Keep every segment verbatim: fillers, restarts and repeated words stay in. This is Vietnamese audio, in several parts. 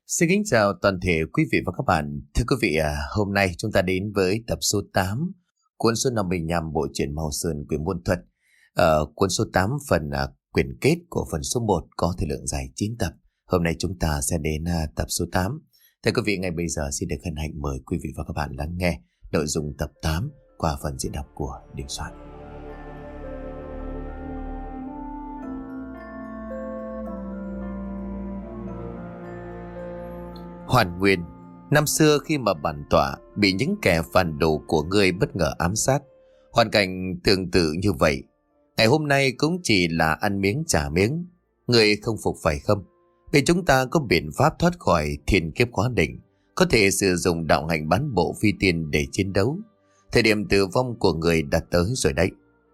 Xin kính chào toàn thể quý vị và các bạn. Thưa quý vị, à, hôm nay chúng ta đến với tập số tám, cuốn số năm mươi lăm bộ truyện Mao Sơn Quyền Môn Thuật. Ở cuốn số tám phần à, quyển kết của phần số một có thời lượng dài chín tập. Hôm nay chúng ta sẽ đến à, tập số tám. Thưa quý vị, ngay bây giờ xin được hân hạnh mời quý vị và các bạn lắng nghe nội dung tập tám qua phần diễn đọc của Đình Soạn. Hoàn Nguyên, năm xưa khi mà bản tọa bị những kẻ phản đồ của ngươi bất ngờ ám sát, hoàn cảnh tương tự như vậy. Ngày hôm nay cũng chỉ là ăn miếng trả miếng. Ngươi không phục phải không? Vì chúng ta có biện pháp thoát khỏi thiên kiếp quá đỉnh, có thể sử dụng đạo hành bán bộ phi tiên để chiến đấu. Thời điểm tử vong của người đã tới rồi đấy.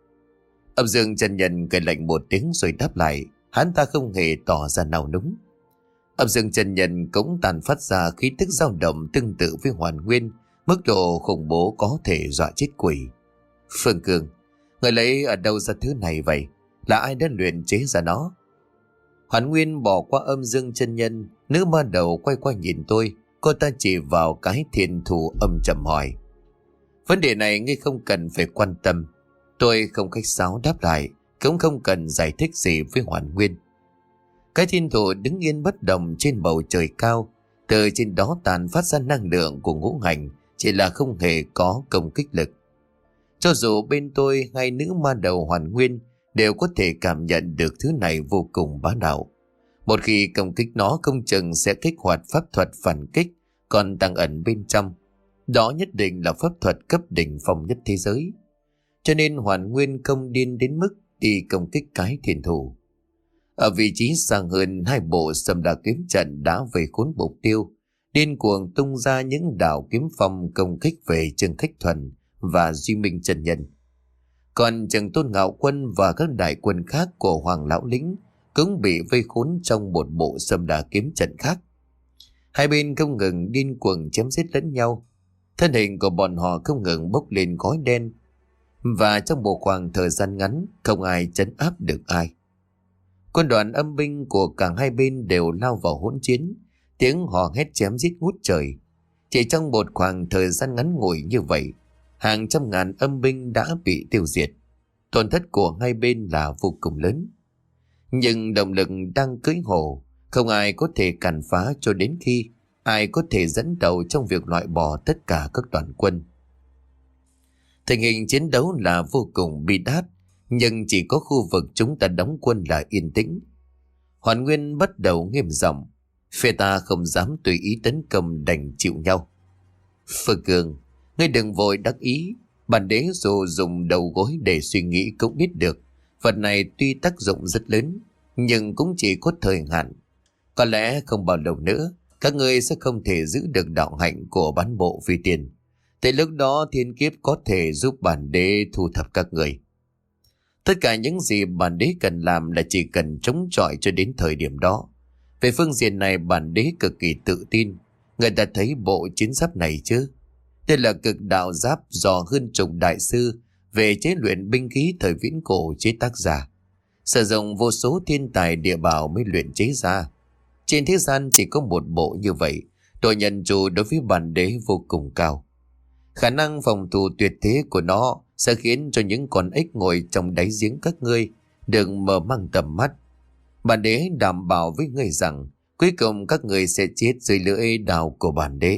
Âm Dương chân nhân cười lạnh một tiếng rồi đáp lại. Hắn ta không hề tỏ ra nào núng. Âm Dương chân nhân cũng tàn phát ra khí tức dao động tương tự với Hoàn Nguyên, mức độ khủng bố có thể dọa chết quỷ. Phương Cương, người lấy ở đâu ra thứ này vậy? Là ai đã luyện chế ra nó? Hoàn Nguyên bỏ qua Âm Dương chân nhân, nữ ma đầu quay qua nhìn tôi, cô ta chỉ vào cái thiên thủ âm trầm hỏi. Vấn đề này ngươi không cần phải quan tâm. Tôi không khách sáo đáp lại, cũng không cần giải thích gì với Hoàn Nguyên. Cái thiên thủ đứng yên bất động trên bầu trời cao, từ trên đó tàn phát ra năng lượng của ngũ hành, chỉ là không hề có công kích lực. Cho dù bên tôi hay nữ ma đầu Hoàn Nguyên đều có thể cảm nhận được thứ này vô cùng bá đạo. Một khi công kích nó không chừng sẽ kích hoạt pháp thuật phản kích còn đang ẩn bên trong. Đó nhất định là pháp thuật cấp đỉnh phong nhất thế giới. Cho nên Hoàn Nguyên không điên đến mức đi công kích cái thiên thủ. Ở vị trí xa hơn, hai bộ Sâm Đà kiếm trận đã về khốn mục tiêu, điên cuồng tung ra những đạo kiếm phong công kích về Trương Khách Thuần và Duy Minh chân nhân. Còn Trần Tôn Ngạo Quân và các đại quân khác của Hoàng Lão Lĩnh cũng bị vây khốn trong một bộ Sâm Đà kiếm trận khác. Hai bên không ngừng điên cuồng chém giết lẫn nhau, thân hình của bọn họ không ngừng bốc lên khói đen, và trong một khoảng thời gian ngắn không ai trấn áp được ai. Quân đoàn âm binh của cả hai bên đều lao vào hỗn chiến, tiếng hò hét chém giết ngút trời. Chỉ trong một khoảng thời gian ngắn ngủi như vậy, hàng trăm ngàn âm binh đã bị tiêu diệt. Tổn thất của hai bên là vô cùng lớn. Nhưng động lực đang cưỡi hổ, không ai có thể cản phá cho đến khi ai có thể dẫn đầu trong việc loại bỏ tất cả các đoàn quân. Tình hình chiến đấu là vô cùng bi đát, nhưng chỉ có khu vực chúng ta đóng quân là yên tĩnh. Hoàn Nguyên bắt đầu nghiêm giọng, phe ta không dám tùy ý tấn công, đành chịu nhau. Phương Cường, ngươi đừng vội đắc ý. Bản đế dù dùng đầu gối để suy nghĩ cũng biết được vật này tuy tác dụng rất lớn, nhưng cũng chỉ có thời hạn. Có lẽ không bao lâu nữa các ngươi sẽ không thể giữ được đạo hạnh của bán bộ phi tiền. Tới lúc đó thiên kiếp có thể giúp bản đế thu thập các người. Tất cả những gì bản đế cần làm là chỉ cần chống chọi cho đến thời điểm đó. Về phương diện này bản đế cực kỳ tự tin. Người ta thấy bộ chiến giáp này chứ? Đây là cực đạo giáp do hơn chục đại sư về chế luyện binh khí thời viễn cổ chế tác ra. Sử dụng vô số thiên tài địa bảo mới luyện chế ra. Trên thế gian chỉ có một bộ như vậy, độ nhận chủ đối với bản đế vô cùng cao. Khả năng phòng thủ tuyệt thế của nó sẽ khiến cho những con ếch ngồi trong đáy giếng các ngươi đừng mở mang tầm mắt. Bản đế đảm bảo với ngươi rằng cuối cùng các ngươi sẽ chết dưới lưỡi đao của bản đế.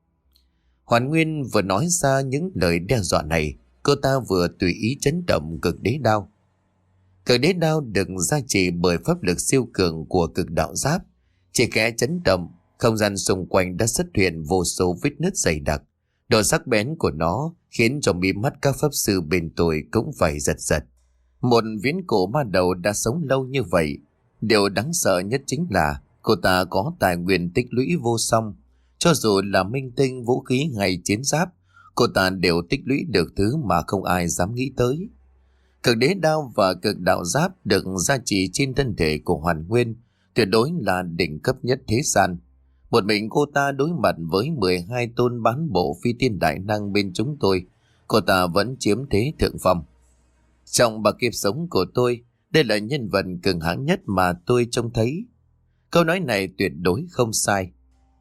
Hoàn Nguyên vừa nói ra những lời đe dọa này, cô ta vừa tùy ý chấn động cực đế đao. Cực đế đao được gia trì bởi pháp lực siêu cường của cực đạo giáp. Chỉ kẽ chấn động, không gian xung quanh đã xuất hiện vô số vết nứt dày đặc. Độ sắc bén của nó khiến cho mí mắt các pháp sư bên tôi cũng phải giật giật. Một viễn cổ ma đầu đã sống lâu như vậy. Điều đáng sợ nhất chính là cô ta có tài nguyên tích lũy vô song. Cho dù là minh tinh, vũ khí hay chiến giáp, cô ta đều tích lũy được thứ mà không ai dám nghĩ tới. Cực đế đao và cực đạo giáp được gia trì trên thân thể của Hoàn Nguyên tuyệt đối là đỉnh cấp nhất thế gian. Một mình cô ta đối mặt với mười hai tôn bán bộ phi tiên đại năng bên chúng tôi, cô ta vẫn chiếm thế thượng phong. Trong ba kiếp sống của tôi, đây là nhân vật cường hãn nhất mà tôi trông thấy. Câu nói này tuyệt đối không sai.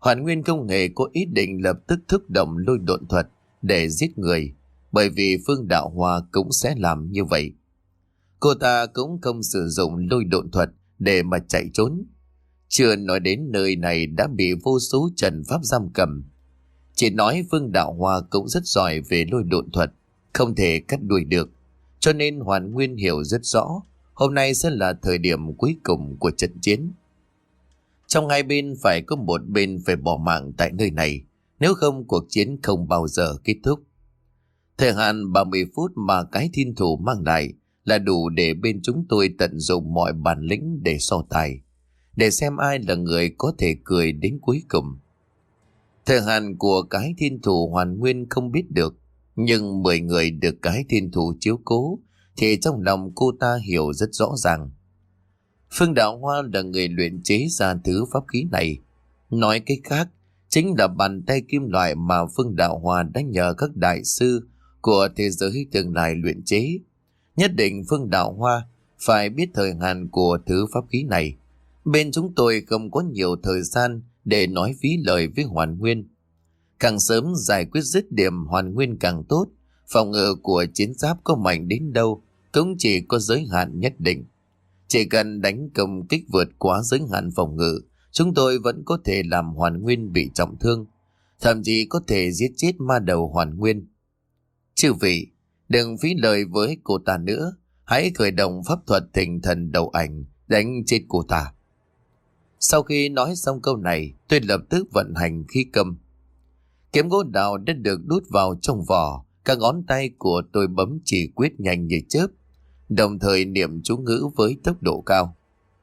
Hoàn Nguyên không hề có ý định lập tức thúc động lôi độn thuật để giết người, bởi vì Phương Đạo Hoa cũng sẽ làm như vậy. Cô ta cũng không sử dụng lôi độn thuật để mà chạy trốn. Chưa nói đến nơi này đã bị vô số trận pháp giam cầm. Chỉ nói Phương Đạo Hoa cũng rất giỏi về lôi độn thuật, không thể cắt đuôi được. Cho nên Hoàn Nguyên hiểu rất rõ, hôm nay sẽ là thời điểm cuối cùng của trận chiến. Trong hai bên phải có một bên phải bỏ mạng tại nơi này, nếu không cuộc chiến không bao giờ kết thúc. Thời hạn ba mươi phút mà cái thiên thủ mang lại là đủ để bên chúng tôi tận dụng mọi bản lĩnh để so tài, để xem ai là người có thể cười đến cuối cùng. Thời hạn của cái thiên thủ Hoàn Nguyên không biết được, nhưng mười người được cái thiên thủ chiếu cố thì trong lòng cô ta hiểu rất rõ ràng. Phương Đạo Hoa là người luyện chế ra thứ pháp khí này. Nói cách khác, chính là bàn tay kim loại mà Phương Đạo Hoa đã nhờ các đại sư của thế giới tương lai luyện chế. Nhất định Phương Đạo Hoa phải biết thời hạn của thứ pháp khí này. Bên chúng tôi không có nhiều thời gian để nói phí lời với Hoàn Nguyên. Càng sớm giải quyết dứt điểm Hoàn Nguyên càng tốt. Phòng ngự của chiến giáp có mạnh đến đâu cũng chỉ có giới hạn nhất định. Chỉ cần đánh công kích vượt quá giới hạn phòng ngự, chúng tôi vẫn có thể làm Hoàn Nguyên bị trọng thương, thậm chí có thể giết chết ma đầu Hoàn Nguyên. Chư vị, đừng phí lời với cô ta nữa, hãy khởi động pháp thuật thỉnh thần đầu ảnh đánh chết cô ta. Sau khi nói xong câu này, tôi lập tức vận hành khí cầm. Kiếm gỗ đào đã được đút vào trong vỏ, các ngón tay của tôi bấm chỉ quyết nhanh như chớp, đồng thời niệm chú ngữ với tốc độ cao.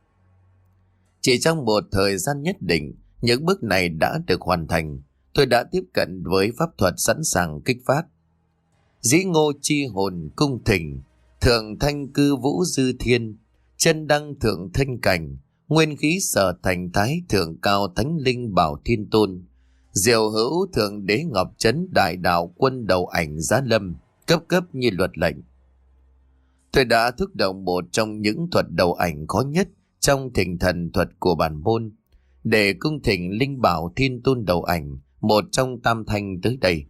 Chỉ trong một thời gian nhất định, những bước này đã được hoàn thành. Tôi đã tiếp cận với pháp thuật sẵn sàng kích phát. Dĩ ngô chi hồn cung thỉnh, thượng thanh cư vũ dư thiên, chân đăng thượng thanh cảnh, nguyên khí sở thành thái thượng cao thánh linh bảo thiên tôn, diệu hữu thượng đế ngọc trấn đại đạo quân đầu ảnh giá lâm, cấp cấp như luật lệnh. Tôi đã thúc động một trong những thuật đầu ảnh khó nhất trong thỉnh thần thuật của bản môn, để cung thỉnh linh bảo thiên tôn đầu ảnh, một trong tam thanh tới đây.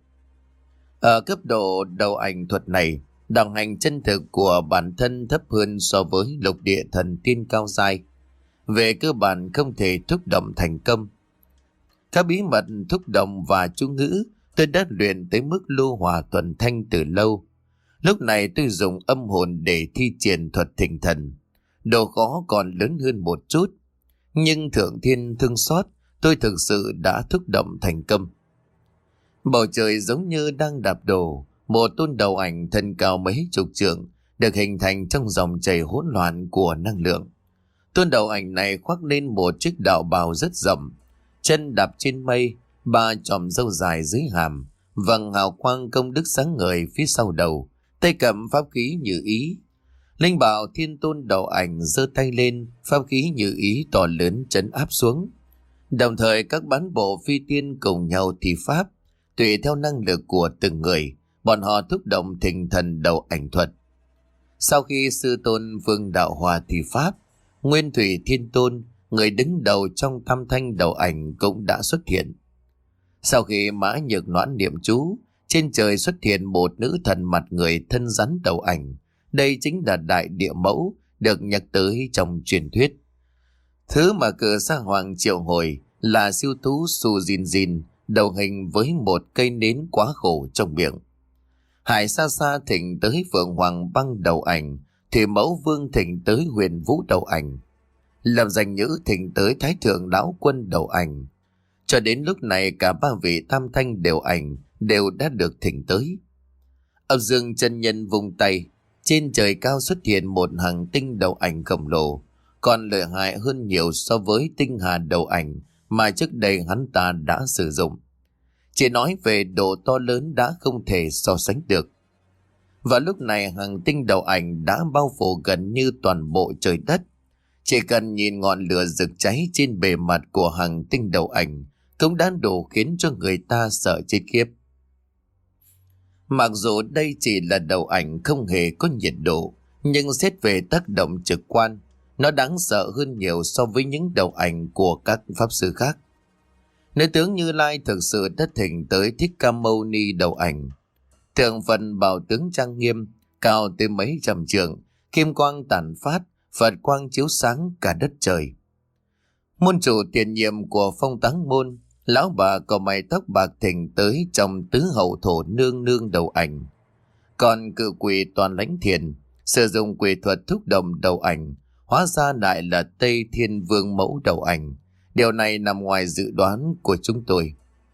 Ở cấp độ đầu ảnh thuật này, đẳng hành chân thực của bản thân thấp hơn so với lục địa thần tiên cao giai. Về cơ bản không thể thúc động thành công. Các bí mật thúc động và chú ngữ tôi đã luyện tới mức lô hòa tuần thanh từ lâu. Lúc này tôi dùng âm hồn để thi triển thuật thỉnh thần. Độ khó còn lớn hơn một chút. Nhưng thượng thiên thương xót, tôi thực sự đã thúc động thành công. Bầu trời giống như đang đạp đổ, một tôn đầu ảnh thân cao mấy chục trượng được hình thành trong dòng chảy hỗn loạn của năng lượng. Tôn đầu ảnh này khoác lên một chiếc đạo bào rất rộng, chân đạp trên mây, ba chòm râu dài dưới hàm, vầng hào quang công đức sáng ngời phía sau đầu, tay cầm pháp khí như ý. Linh bảo thiên tôn đầu ảnh giơ tay lên, pháp khí như ý to lớn trấn áp xuống. Đồng thời các bán bộ phi tiên cùng nhau thi pháp, tùy theo năng lực của từng người, bọn họ thúc động thỉnh thần đầu ảnh thuật. Sau khi sư tôn Vương Đạo Hòa thi pháp, Nguyên Thủy Thiên Tôn, người đứng đầu trong tam thanh đầu ảnh cũng đã xuất hiện. Sau khi Mã Nhược Noãn niệm chú, trên trời xuất hiện một nữ thần mặt người thân rắn đầu ảnh. Đây chính là đại địa mẫu được nhắc tới trong truyền thuyết. Thứ mà cờ sa hoàng triệu hồi là siêu thú Su Jin Jin, đầu hình với một cây nến quá khổ trong miệng. Hải xa xa thỉnh tới Phượng Hoàng băng đầu ảnh, thì mẫu vương thỉnh tới Huyền Vũ đầu ảnh, làm danh nhữ thỉnh tới Thái Thượng Lão Quân đầu ảnh. Cho đến lúc này cả ba vị tam thanh đều ảnh đều đã được thỉnh tới. Âm Dương chân nhân vùng tay, trên trời cao xuất hiện một hàng tinh đầu ảnh khổng lồ, còn lợi hại hơn nhiều so với tinh hà đầu ảnh mà trước đây hắn ta đã sử dụng. Chỉ nói về độ to lớn đã không thể so sánh được. Và lúc này hàng tinh đầu ảnh đã bao phủ gần như toàn bộ trời đất. Chỉ cần nhìn ngọn lửa rực cháy trên bề mặt của hàng tinh đầu ảnh cũng đã đủ khiến cho người ta sợ chết khiếp. Mặc dù đây chỉ là đầu ảnh không hề có nhiệt độ, nhưng xét về tác động trực quan, nó đáng sợ hơn nhiều so với những đầu ảnh của các pháp sư khác. Nữ tướng Như Lai thực sự đã thỉnh tới Thích Ca Mâu Ni đầu ảnh. Thượng phần bảo tướng trang nghiêm, cao tới mấy trăm trượng, kim quang tản phát, Phật quang chiếu sáng cả đất trời. Môn chủ tiền nhiệm của Phong Táng môn, lão bà có mái tóc bạc thỉnh tới trong tứ hậu thổ nương nương đầu ảnh. Còn cự quỷ toàn lãnh thiền, sử dụng quỷ thuật thúc động đầu ảnh, hóa ra lại là Tây Thiên Vương mẫu đầu ảnh. Điều này nằm ngoài dự đoán của chúng tôi.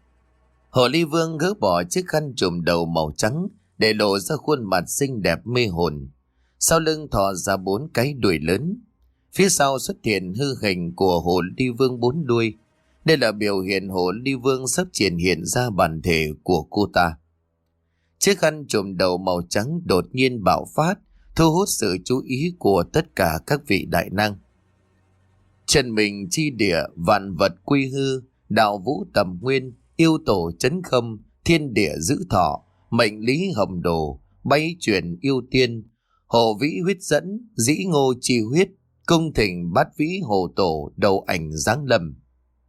Hồ Ly Vương gỡ bỏ chiếc khăn trùm đầu màu trắng, để lộ ra khuôn mặt xinh đẹp mê hồn. Sau lưng thò ra bốn cái đuôi lớn. Phía sau xuất hiện hư hình của Hồ Ly Vương bốn đuôi. Đây là biểu hiện Hồ Ly Vương sắp triển hiện ra bản thể của cô ta. Chiếc khăn trùm đầu màu trắng đột nhiên bạo phát, thu hút sự chú ý của tất cả các vị đại năng. Chân mình chi địa, vạn vật quy hư, đạo vũ tầm nguyên, yêu tổ chấn không, thiên địa giữ thọ, mệnh lý hồng đồ, bay chuyển yêu tiên, hồ vĩ huyết dẫn, dĩ ngô chi huyết, cung thỉnh bát vĩ hồ tổ, đầu ảnh giáng lâm.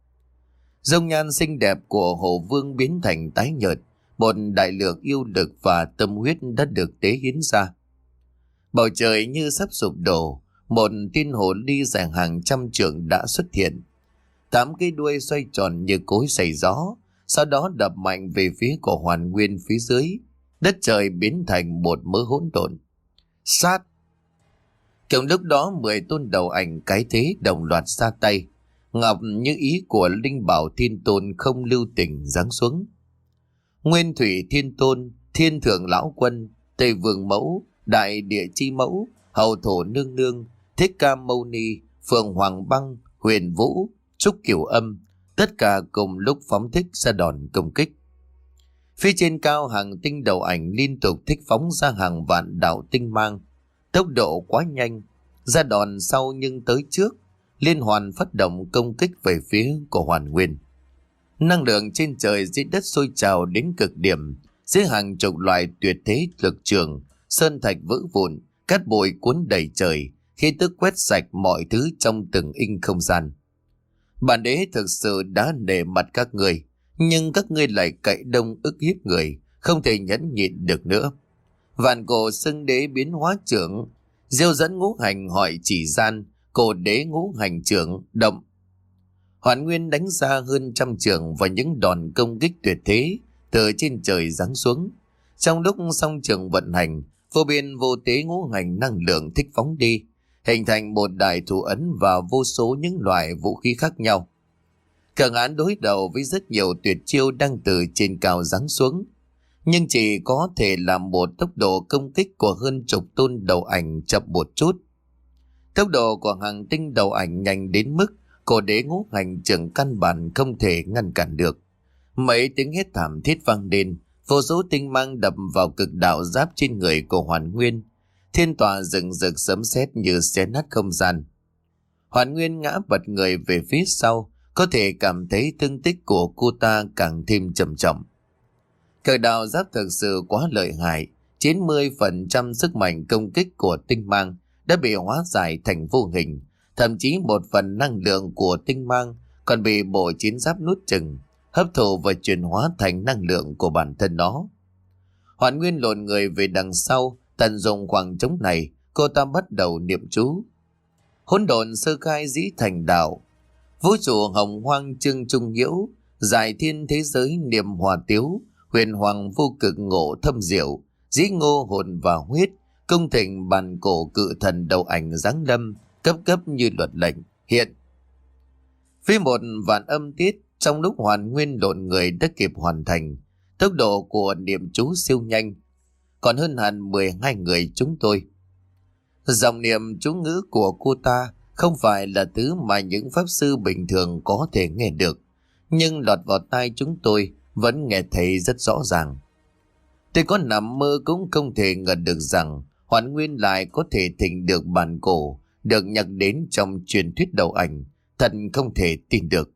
Dông nhan xinh đẹp của Hồ Vương biến thành tái nhợt, một đại lượng yêu lực và tâm huyết đã được tế hiến ra. Bầu trời như sắp sụp đổ, một tiên hồ ly dài hàng trăm trượng đã xuất hiện. Tám cái đuôi xoay tròn như cối xay gió, sau đó đập mạnh về phía của Hoàn Nguyên phía dưới. Đất trời biến thành một mớ hỗn độn. Sát! Cùng lúc đó mười tôn đầu ảnh cái thế đồng loạt ra tay. Ngọc như ý của Linh Bảo Thiên Tôn không lưu tình giáng xuống. Nguyên Thủy Thiên Tôn, Thiên Thượng Lão Quân, Tây Vương Mẫu, Đại Địa Chi Mẫu, Hậu Thổ Nương Nương, Thích Ca Mâu Ni, Phượng Hoàng Băng, Huyền Vũ, Trúc Kiều Âm, tất cả cùng lúc phóng thích ra đòn công kích. Phía trên cao hàng tinh đầu ảnh liên tục thích phóng ra hàng vạn đạo tinh mang, tốc độ quá nhanh, ra đòn sau nhưng tới trước, liên hoàn phát động công kích về phía của Hoàn Nguyên. Năng lượng trên trời dưới đất sôi trào đến cực điểm, dưới hàng chục loại tuyệt thế lực trường, sơn thạch vỡ vụn, cát bụi cuốn đầy trời, khi tức quét sạch mọi thứ trong từng inch không gian. Bản đế thực sự đã nể mặt các người, nhưng các ngươi lại cậy đông ức hiếp người, không thể nhẫn nhịn được nữa. Vạn cổ xưng đế biến hóa trưởng, diêu dẫn ngũ hành hỏi chỉ gian, cổ đế ngũ hành trưởng động. Hoàn Nguyên đánh ra hơn trăm trường và những đòn công kích tuyệt thế từ trên trời giáng xuống. Trong lúc song trường vận hành, vô biên vô tế ngũ hành năng lượng thích phóng đi, hình thành một đại thủ ấn và vô số những loại vũ khí khác nhau. Cường án đối đầu với rất nhiều tuyệt chiêu đang từ trên cao giáng xuống, nhưng chỉ có thể làm một tốc độ công kích của hơn chục tôn đầu ảnh chậm một chút. Tốc độ của hàng tinh đầu ảnh nhanh đến mức cổ đế ngũ hành trưởng căn bản không thể ngăn cản được. Mấy tiếng hét thảm thiết vang lên, vô số tinh mang đập vào cực đạo giáp trên người của Hoàn Nguyên. Thiên tòa rừng rực sấm sét như xé nát không gian. Hoàn Nguyên ngã bật người về phía sau, có thể cảm thấy thương tích của cô ta càng thêm trầm trọng. Cực đạo giáp thực sự quá lợi hại, chín mươi phần trăm sức mạnh công kích của tinh mang đã bị hóa giải thành vô hình, thậm chí một phần năng lượng của tinh mang còn bị bộ chiến giáp nuốt chửng, hấp thụ và chuyển hóa thành năng lượng của bản thân nó. Hoàn Nguyên lộn người về đằng sau, tận dụng khoảng trống này, cô ta bắt đầu niệm chú. Hỗn độn sơ khai dĩ thành đạo, vũ trụ hồng hoang trương trung nhiễu, giải thiên thế giới niệm hòa tiếu, huyền hoàng vô cực ngộ thâm diệu, dĩ ngô hồn và huyết, công thịnh bàn cổ cự thần đầu ảnh giáng lâm, cấp cấp như luật lệnh hiện. Phía một vạn âm tiết, trong lúc Hoàn Nguyên lộn người đã kịp hoàn thành, tốc độ của niệm chú siêu nhanh, còn hơn hẳn mười hai người chúng tôi. Dòng niệm chú ngữ của cô ta không phải là thứ mà những pháp sư bình thường có thể nghe được, nhưng lọt vào tai chúng tôi vẫn nghe thấy rất rõ ràng. Tôi có nằm mơ cũng không thể ngờ được rằng Hoàn Nguyên lại có thể thỉnh được bản cổ được nhắc đến trong truyền thuyết đầu ảnh, thật không thể tin được.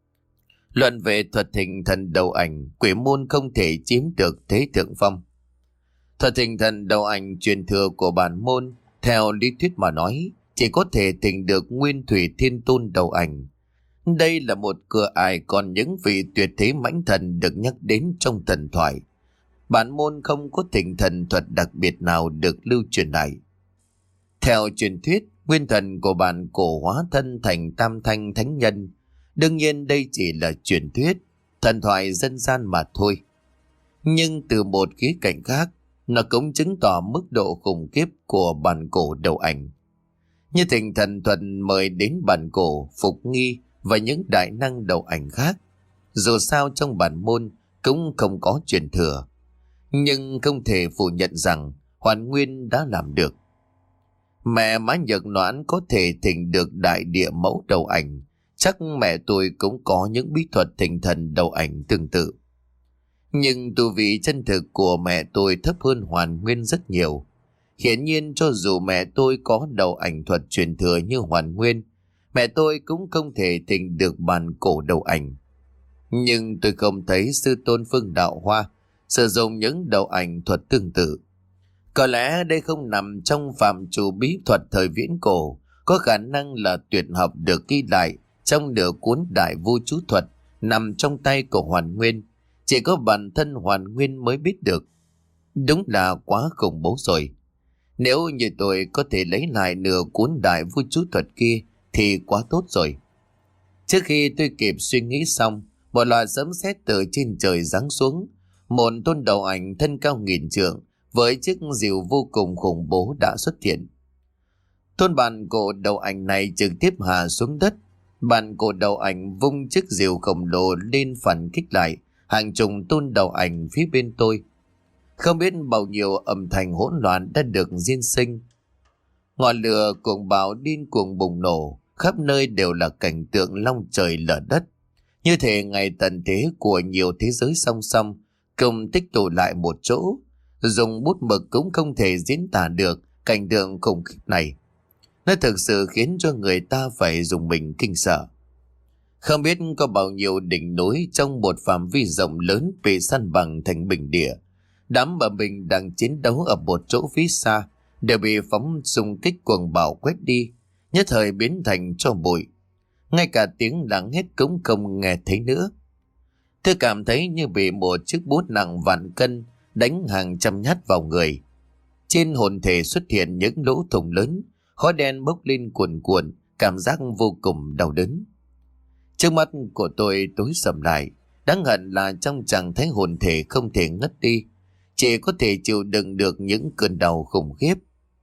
Luận về thuật thỉnh thần đầu ảnh, quỷ môn không thể chiếm được thế thượng phong. Thuật thỉnh thần đầu ảnh truyền thừa của bản môn, theo lý thuyết mà nói, chỉ có thể thỉnh được Nguyên Thủy Thiên Tôn đầu ảnh. Đây là một cửa ải còn những vị tuyệt thế mãnh thần được nhắc đến trong thần thoại. Bản môn không có thỉnh thần thuật đặc biệt nào được lưu truyền lại. Theo truyền thuyết, nguyên thần của bản cổ hóa thân thành tam thanh thánh nhân. Đương nhiên đây chỉ là truyền thuyết, thần thoại dân gian mà thôi. Nhưng từ một khía cạnh khác, nó cũng chứng tỏ mức độ khủng khiếp của bản cổ đầu ảnh. Như thỉnh thần thuật mời đến bản cổ, Phục Nghi và những đại năng đầu ảnh khác. Dù sao trong bản môn cũng không có truyền thừa. Nhưng không thể phủ nhận rằng Hoàn Nguyên đã làm được. Mẹ Mã Nhật Noãn có thể thỉnh được đại địa mẫu đầu ảnh. Chắc mẹ tôi cũng có những bí thuật thỉnh thần đầu ảnh tương tự. Nhưng tu vị chân thực của mẹ tôi thấp hơn Hoàn Nguyên rất nhiều. Hiển nhiên cho dù mẹ tôi có đầu ảnh thuật truyền thừa như Hoàn Nguyên, mẹ tôi cũng không thể thỉnh được bản cổ đầu ảnh. Nhưng tôi không thấy sư tôn Phương Đạo Hoa sử dụng những đầu ảnh thuật tương tự. Có lẽ đây không nằm trong phạm trù bí thuật thời viễn cổ, có khả năng là tuyệt học được ghi lại trong nửa cuốn Đại Vu Chú Thuật nằm trong tay của Hoàn Nguyên. Chỉ có bản thân Hoàn Nguyên mới biết được. Đúng là quá khủng bố rồi. Nếu như tôi có thể lấy lại nửa cuốn Đại Vu Chú Thuật kia thì quá tốt rồi. Trước khi tôi kịp suy nghĩ xong, một loạt sấm sét từ trên trời giáng xuống. Một tôn đầu ảnh thân cao nghìn trượng với chiếc rìu vô cùng khủng bố đã xuất hiện. Tôn bản cổ đầu ảnh này trực tiếp hạ xuống đất. Bản cổ đầu ảnh vung chiếc rìu khổng lồ lên phản kích lại hàng chục tôn đầu ảnh phía bên tôi. Không biết bao nhiêu âm thanh hỗn loạn đã được diễn sinh. Ngọn lửa cuồng bạo điên cuồng bùng nổ, khắp nơi đều là cảnh tượng long trời lở đất. Như thể ngày tận thế của nhiều thế giới song song cùng tích tụ lại một chỗ. Dùng bút mực cũng không thể diễn tả được cảnh tượng khủng khiếp này. Nó thực sự khiến cho người ta phải dùng mình kinh sợ. Không biết có bao nhiêu đỉnh núi trong một phạm vi rộng lớn bị san bằng thành bình địa. Đám bờ mình đang chiến đấu ở một chỗ phía xa đều bị phóng xung kích cuồng bạo quét đi, nhất thời biến thành tro bụi. Ngay cả tiếng lắng hét cũng không nghe thấy nữa. Tôi cảm thấy như bị một chiếc búa nặng vạn cân đánh hàng trăm nhát vào người. Trên hồn thể xuất hiện những lỗ thủng lớn, khói đen bốc lên cuồn cuộn, cảm giác vô cùng đau đớn. Trước mắt của tôi tối sầm lại, đáng hận là trong trạng thái hồn thể không thể ngất đi, chỉ có thể chịu đựng được những cơn đau khủng khiếp.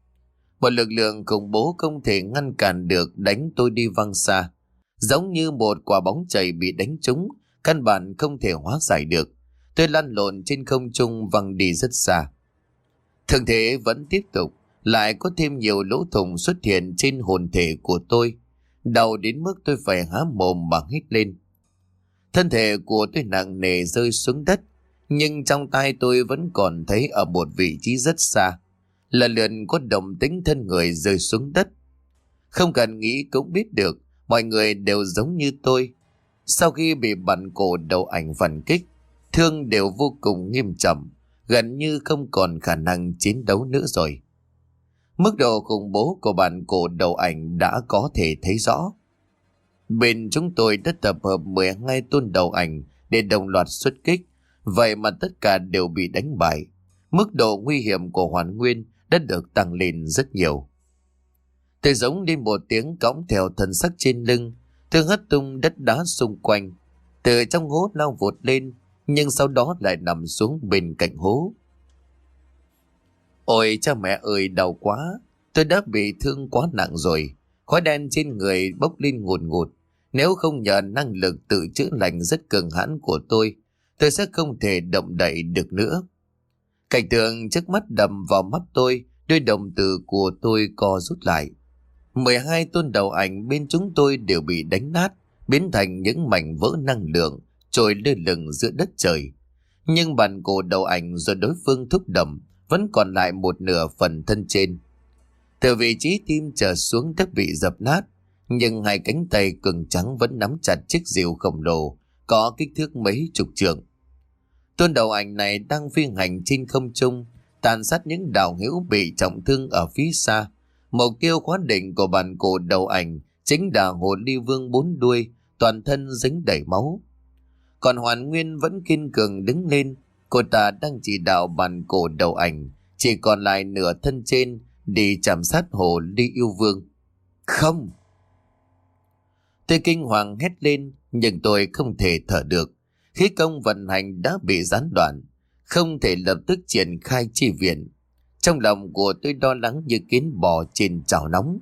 Một lực lượng khủng bố không thể ngăn cản được đánh tôi đi văng xa, giống như một quả bóng chày bị đánh trúng, căn bản không thể hóa giải được. Tôi lăn lộn trên không trung văng đi rất xa. Thương thế vẫn tiếp tục, lại có thêm nhiều lỗ thủng xuất hiện trên hồn thể của tôi. Đau đến mức tôi phải há mồm mà hít lên. Thân thể của tôi nặng nề rơi xuống đất, nhưng trong tay tôi vẫn còn thấy ở một vị trí rất xa. Lần lượt có động tĩnh thân người rơi xuống đất. Không cần nghĩ cũng biết được, mọi người đều giống như tôi. Sau khi bị bản cổ đầu ảnh phản kích, thương đều vô cùng nghiêm trọng, gần như không còn khả năng chiến đấu nữa rồi. Mức độ khủng bố của bản cổ đầu ảnh đã có thể thấy rõ. Bên chúng tôi đã tập hợp mười hai tôn đầu ảnh để đồng loạt xuất kích, vậy mà tất cả đều bị đánh bại. Mức độ nguy hiểm của Hoàn Nguyên đã được tăng lên rất nhiều. Tôi giống đi một tiếng cõng theo thân xác trên lưng, tôi hất tung đất đá xung quanh, từ trong hố lao vụt lên, nhưng sau đó lại nằm xuống bên cạnh hố. Ôi cha mẹ ơi, đau quá, tôi đã bị thương quá nặng rồi, khói đen trên người bốc lên ngùn ngụt. Nếu không nhờ năng lực tự chữa lành rất cường hãn của tôi, tôi sẽ không thể động đậy được nữa. Cảnh tượng trước mắt đầm vào mắt tôi, đôi đồng tử của tôi co rút lại. mười hai tôn đầu ảnh bên chúng tôi đều bị đánh nát, biến thành những mảnh vỡ năng lượng, trôi lơ lửng giữa đất trời. Nhưng bản cổ đầu ảnh do đối phương thúc đẩy vẫn còn lại một nửa phần thân trên. Từ vị trí tim trở xuống đã bị dập nát, nhưng hai cánh tay cường trắng vẫn nắm chặt chiếc rìu khổng lồ, có kích thước mấy chục trượng. Tôn đầu ảnh này đang phi hành trên không trung, tàn sát những đạo hữu bị trọng thương ở phía xa. Mục tiêu khóa định của bản cổ đầu ảnh chính là hồ ly vương bốn đuôi, toàn thân dính đầy máu. Còn Hoàn Nguyên vẫn kiên cường đứng lên, cô ta đang chỉ đạo bàn cổ đầu ảnh, chỉ còn lại nửa thân trên đi chạm sát hồ ly yêu vương. Không! Tôi kinh hoàng hét lên, nhưng tôi không thể thở được. Khí công vận hành đã bị gián đoạn, không thể lập tức triển khai chi viện. Trong lòng của tôi lo lắng như kiến bò trên chảo nóng.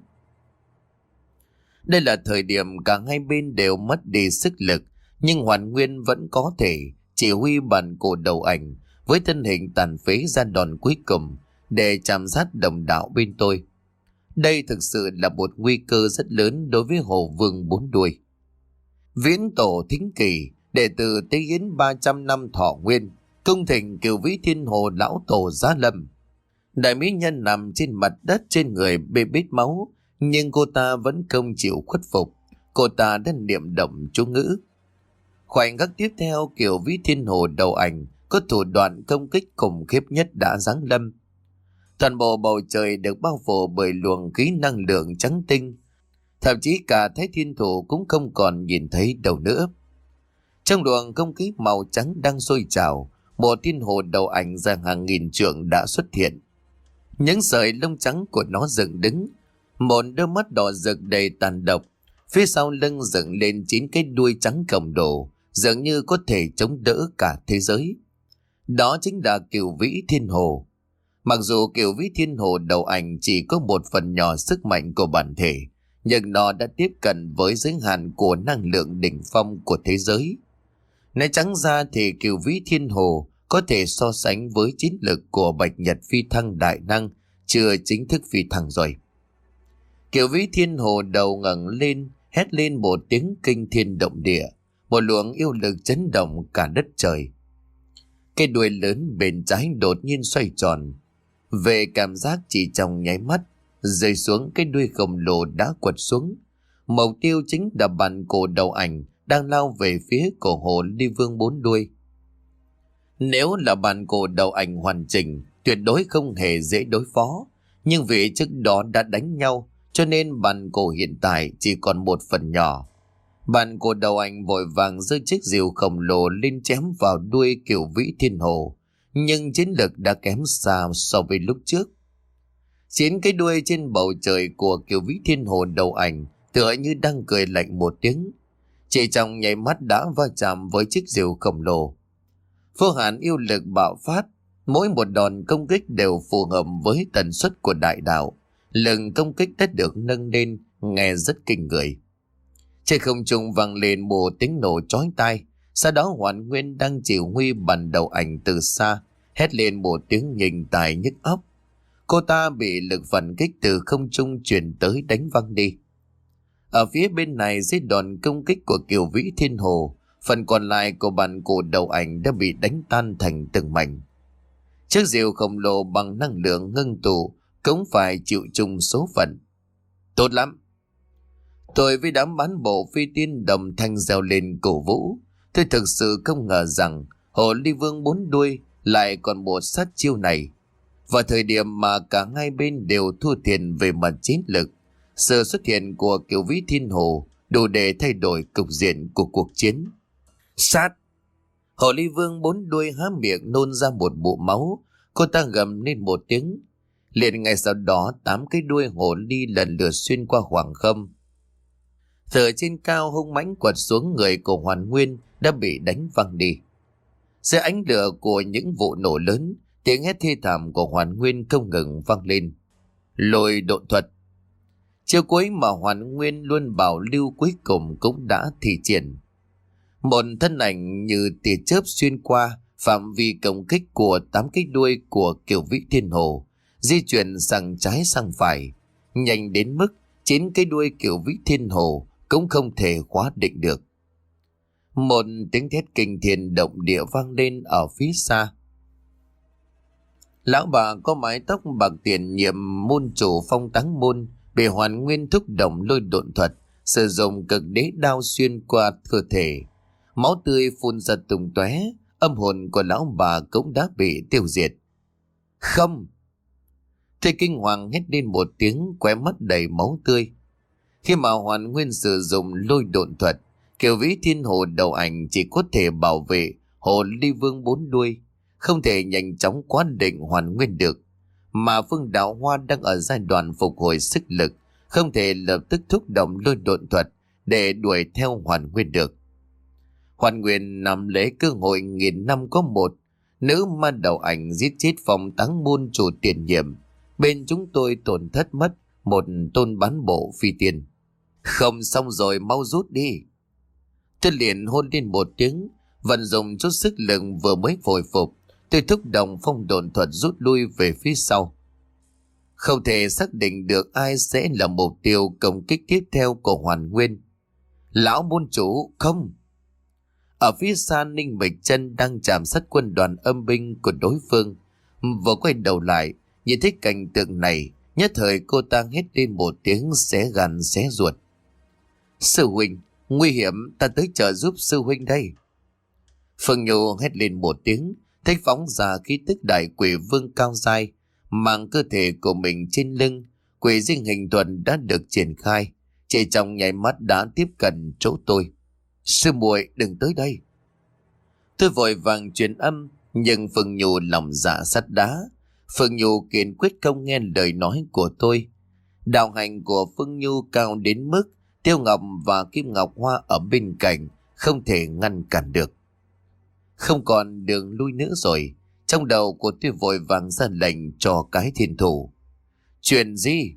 Đây là thời điểm cả hai bên đều mất đi sức lực, nhưng Hoàn Nguyên vẫn có thể chỉ huy bàn cổ đầu ảnh với thân hình tàn phế ra đòn cuối cùng để chạm sát đồng đạo bên tôi. Đây thực sự là một nguy cơ rất lớn đối với Hồ Vương bốn đuôi. Viễn tổ thính kỳ, đệ tử Tế Hiến ba trăm năm thọ nguyên, cung thỉnh Cửu Vĩ Thiên Hồ lão tổ giá lâm. Đại mỹ nhân nằm trên mặt đất, trên người bê bết máu, nhưng cô ta vẫn không chịu khuất phục. Cô ta đã niệm động chú ngữ. Khoảnh khắc tiếp theo, Cửu Vĩ Thiên Hồ đầu ảnh có thủ đoạn công kích khủng khiếp nhất đã giáng lâm. Toàn bộ bầu trời được bao phủ bởi luồng khí năng lượng trắng tinh, thậm chí cả Thái Thiên Thủ cũng không còn nhìn thấy đâu nữa. Trong luồng không khí màu trắng đang sôi trào, một thiên hồ đầu ảnh dài hàng nghìn trượng đã xuất hiện. Những sợi lông trắng của nó dựng đứng, một đôi mắt đỏ rực đầy tàn độc, phía sau lưng dựng lên chín cái đuôi trắng khổng lồ, dường như có thể chống đỡ cả thế giới. Đó chính là Cửu Vĩ Thiên Hồ. Mặc dù Cửu Vĩ Thiên Hồ đầu ảnh chỉ có một phần nhỏ sức mạnh của bản thể, nhưng nó đã tiếp cận với giới hạn của năng lượng đỉnh phong của thế giới. Nói trắng ra thì Cửu Vĩ Thiên Hồ có thể so sánh với chiến lực của Bạch Nhật Phi Thăng đại năng chưa chính thức phi thăng rồi. Cửu Vĩ Thiên Hồ đầu ngẩng lên, hét lên một tiếng kinh thiên động địa, một luồng yêu lực chấn động cả đất trời. Cái đuôi lớn bên trái đột nhiên xoay tròn, về cảm giác chỉ trong nháy mắt, rơi xuống cái đuôi khổng lồ đã quật xuống. Mục tiêu chính là bàn cổ đầu ảnh đang lao về phía cổ hồ ly vương bốn đuôi. Nếu là bàn cổ đầu ảnh hoàn chỉnh, tuyệt đối không hề dễ đối phó. Nhưng vì trước đó đã đánh nhau, cho nên bàn cổ hiện tại chỉ còn một phần nhỏ. Bàn cổ đầu ảnh vội vàng giơ chiếc rìu khổng lồ lên chém vào đuôi Cửu Vĩ Thiên Hồ, nhưng chiến lực đã kém xa so với lúc trước. Chín cái đuôi trên bầu trời của Cửu Vĩ Thiên Hồ đầu ảnh tựa như đang cười lạnh một tiếng, chỉ trong nháy mắt đã va chạm với chiếc rìu khổng lồ. Vô hạn yêu lực bạo phát, mỗi một đòn công kích đều phù hợp với tần suất của đại đạo. Lực công kích đã được nâng lên, nghe rất kinh người. Trên không trung vang lên một tiếng nổ chói tai. Sau đó Hoàn Nguyên đang chỉ huy bàn đầu ảnh từ xa, hét lên một tiếng nhình tài nhức óc. Cô ta bị lực phản kích từ không trung truyền tới đánh văng đi. Ở phía bên này, dưới đòn công kích của Cửu Vĩ Thiên Hồ, phần còn lại của bàn cổ đầu ảnh đã bị đánh tan thành từng mảnh. Chiếc rìu khổng lồ bằng năng lượng ngưng tụ cũng phải chịu chung số phận. Tốt lắm! Tôi với đám bán bộ phi tiên đồng thanh reo lên cổ vũ. Tôi thực sự không ngờ rằng Hồ Ly Vương bốn đuôi lại còn một sát chiêu này. Vào thời điểm mà cả hai bên đều thua thiệt về mặt chiến lực, sự xuất hiện của Cửu Vĩ Thiên Hồ đủ để thay đổi cục diện của cuộc chiến. Sát! Hồ Ly Vương bốn đuôi há miệng nôn ra một bụng máu. Cô ta gầm lên một tiếng. Liền ngay sau đó, tám cái đuôi hồ ly lần lượt xuyên qua khoảng không. Từ trên cao hung mãnh quật xuống người của Hoàn Nguyên đã bị đánh văng đi. Dưới ánh lửa của những vụ nổ lớn, tiếng hét thê thảm của Hoàn Nguyên không ngừng vang lên. Lôi độn thuật. Chiêu cuối mà Hoàn Nguyên luôn bảo lưu cuối cùng cũng đã thi triển. Một thân ảnh như tia chớp xuyên qua phạm vi công kích của tám cái đuôi của Cửu Vĩ Thiên Hồ, di chuyển sang trái sang phải, nhanh đến mức chín cái đuôi Cửu Vĩ Thiên Hồ cũng không thể khóa định được. Một tiếng thét kinh thiên động địa vang lên ở phía xa. Lão bà có mái tóc bạc tiền nhiệm môn chủ Phong Táng Môn bị Hoàn Nguyên thúc động lôi độn thuật, sử dụng cực đế đao xuyên qua cơ thể. Máu tươi phun ra tung tóe, âm hồn của lão bà cũng đã bị tiêu diệt. Không! Thầy kinh hoàng hét lên một tiếng, khóe mắt đầy máu tươi. Khi mà Hoàn Nguyên sử dụng lôi độn thuật, Kiều Vĩ Thiên Hồ đầu ảnh chỉ có thể bảo vệ hồ ly vương bốn đuôi, không thể nhanh chóng quá định hoàn nguyên được. Mà Vương Đạo Hoa đang ở giai đoạn phục hồi sức lực, không thể lập tức thúc động lôi độn thuật để đuổi theo hoàn nguyên được. Hoàn nguyên nắm lấy cơ hội nghìn năm có một, nữ ma đầu ảnh giết chết Phong Táng Môn chủ tiền nhiệm. Bên chúng tôi tổn thất mất một tôn bán bộ phi tiên. Không xong rồi, mau rút đi. Tôi liền hôn lên một tiếng, vận dụng chút sức lực vừa mới hồi phục. Tôi thúc động phong độn thuật rút lui về phía sau. Không thể xác định được ai sẽ là mục tiêu công kích tiếp theo của Hoàn Nguyên. Lão môn chủ, không! Ở phía xa, Ninh Mịch Chân đang chạm sát quân đoàn âm binh của đối phương. Vừa quay đầu lại, nhìn thấy cảnh tượng này, nhất thời cô ta hét lên một tiếng xé gan xé ruột. Sư huynh, nguy hiểm, ta tới trợ giúp sư huynh đây. Phương Nhu hét lên một tiếng, thích phóng ra khí tức đại quỷ vương cao dai, mang cơ thể của mình trên lưng. Quỷ dinh hình thuần đã được triển khai, chỉ trong nháy mắt đã tiếp cận chỗ tôi. Sư muội, đừng tới đây. Tôi vội vàng truyền âm, nhưng Phương Nhu lòng dạ sắt đá. Phương Nhu kiên quyết không nghe lời nói của tôi. Đạo hành của Phương Nhu cao đến mức Tiêu Ngọc và Kim Ngọc Hoa ở bên cạnh không thể ngăn cản được. Không còn đường lui nữa rồi. Trong đầu của tôi vội vàng ra lệnh cho cái thiên thủ. Chuyện gì?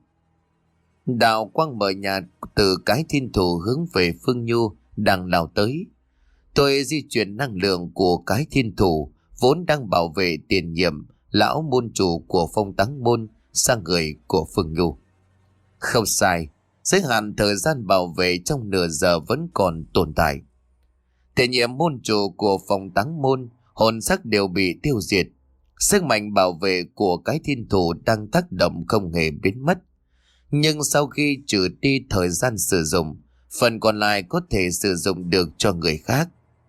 Đạo quang mở nhạt từ cái thiên thủ hướng về Phương Nhu đang lao tới. Tôi di chuyển năng lượng của cái thiên thủ vốn đang bảo vệ tiền nhiệm lão môn chủ của Phong Táng Môn sang người của Phương Nhu. Không sai, giới hạn thời gian bảo vệ trong nửa giờ vẫn còn tồn tại. Tiền nhiệm môn chủ của Phong Táng Môn, hồn sắc đều bị tiêu diệt. Sức mạnh bảo vệ của cái thiên thủ đang tác động không hề biến mất. Nhưng sau khi trừ đi thời gian sử dụng, phần còn lại có thể sử dụng được cho người khác.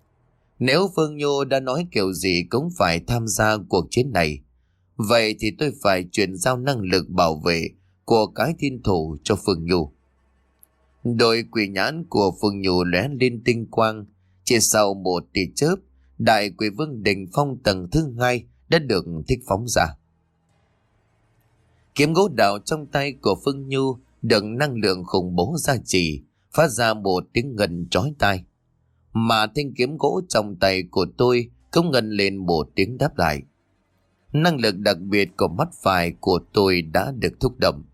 Nếu Phương Nhu đã nói kiểu gì cũng phải tham gia cuộc chiến này, vậy thì tôi phải chuyển giao năng lực bảo vệ của cái thiên thủ cho Phương Nhu. Đôi quỷ nhãn của Phương Nhu lóe lên tinh quang. Chỉ sau một tia chớp, đại quỷ vương đỉnh phong tầng thứ hai đã được thích phóng ra. Kiếm gỗ đạo trong tay của Phương Nhu đựng năng lượng khủng bố gia trì, phát ra một tiếng ngân chói tai. Mà thanh kiếm gỗ trong tay của tôi cũng ngân lên một tiếng đáp lại. Năng lực đặc biệt của mắt phải của tôi đã được thúc động.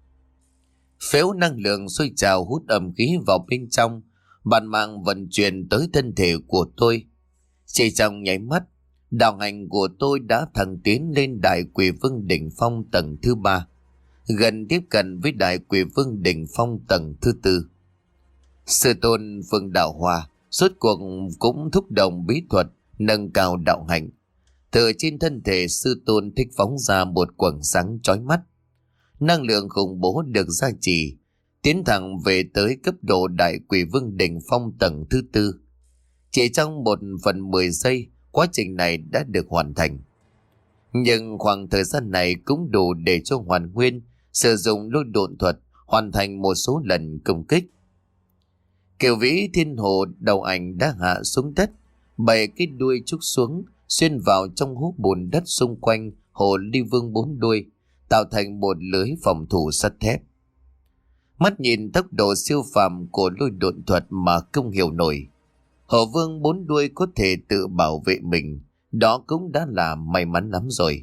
Phếu năng lượng sôi trào hút ẩm khí vào bên trong, bản mạng vận chuyển tới thân thể của tôi. Chỉ trong nháy mắt, đạo hành của tôi đã thăng tiến lên đại quỷ vương đỉnh phong tầng thứ ba, gần tiếp cận với đại quỷ vương đỉnh phong tầng thứ tư. Sư tôn Vương Đạo Hoa suốt cuộc cũng thúc động bí thuật nâng cao đạo hành. Từ trên thân thể sư tôn thích phóng ra một quầng sáng chói mắt. Năng lượng khủng bố được gia trì, tiến thẳng về tới cấp độ đại quỷ vương đỉnh phong tầng thứ tư. Chỉ trong một phần mười giây, quá trình này đã được hoàn thành. Nhưng khoảng thời gian này cũng đủ để cho Hoàn Nguyên sử dụng lôi độn thuật hoàn thành một số lần công kích. Kiều Vĩ Thiên Hồ đầu ảnh đã hạ xuống đất, bảy cái đuôi trúc xuống, xuyên vào trong hố bùn đất xung quanh hồ ly vương bốn đuôi, tạo thành một lưới phòng thủ sắt thép. Mắt nhìn tốc độ siêu phàm của lôi độn thuật mà không hiểu nổi. Hồ vương bốn đuôi có thể tự bảo vệ mình, đó cũng đã là may mắn lắm rồi.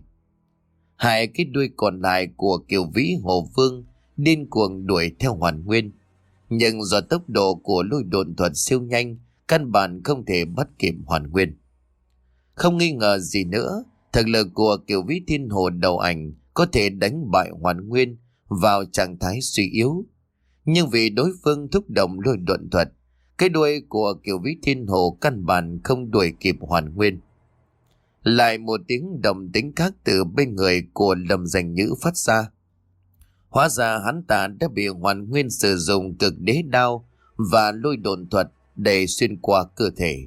Hai cái đuôi còn lại của Kiều Vĩ Hồ Vương điên cuồng đuổi theo Hoàn Nguyên, nhưng do tốc độ của lôi độn thuật siêu nhanh, căn bản không thể bắt kịp Hoàn Nguyên. Không nghi ngờ gì nữa, thực lực của Kiều Vĩ Thiên Hồ đầu ảnh có thể đánh bại Hoàn Nguyên vào trạng thái suy yếu. Nhưng vì đối phương thúc động lôi độn thuật, cái đuôi của Kiều Vĩ Thiên Hồ căn bản không đuổi kịp Hoàn Nguyên. Lại một tiếng đồng tính khác từ bên người của Lâm Danh Nhữ phát ra. Hóa ra hắn ta đã bị Hoàn Nguyên sử dụng cực đế đao và lôi độn thuật để xuyên qua cơ thể.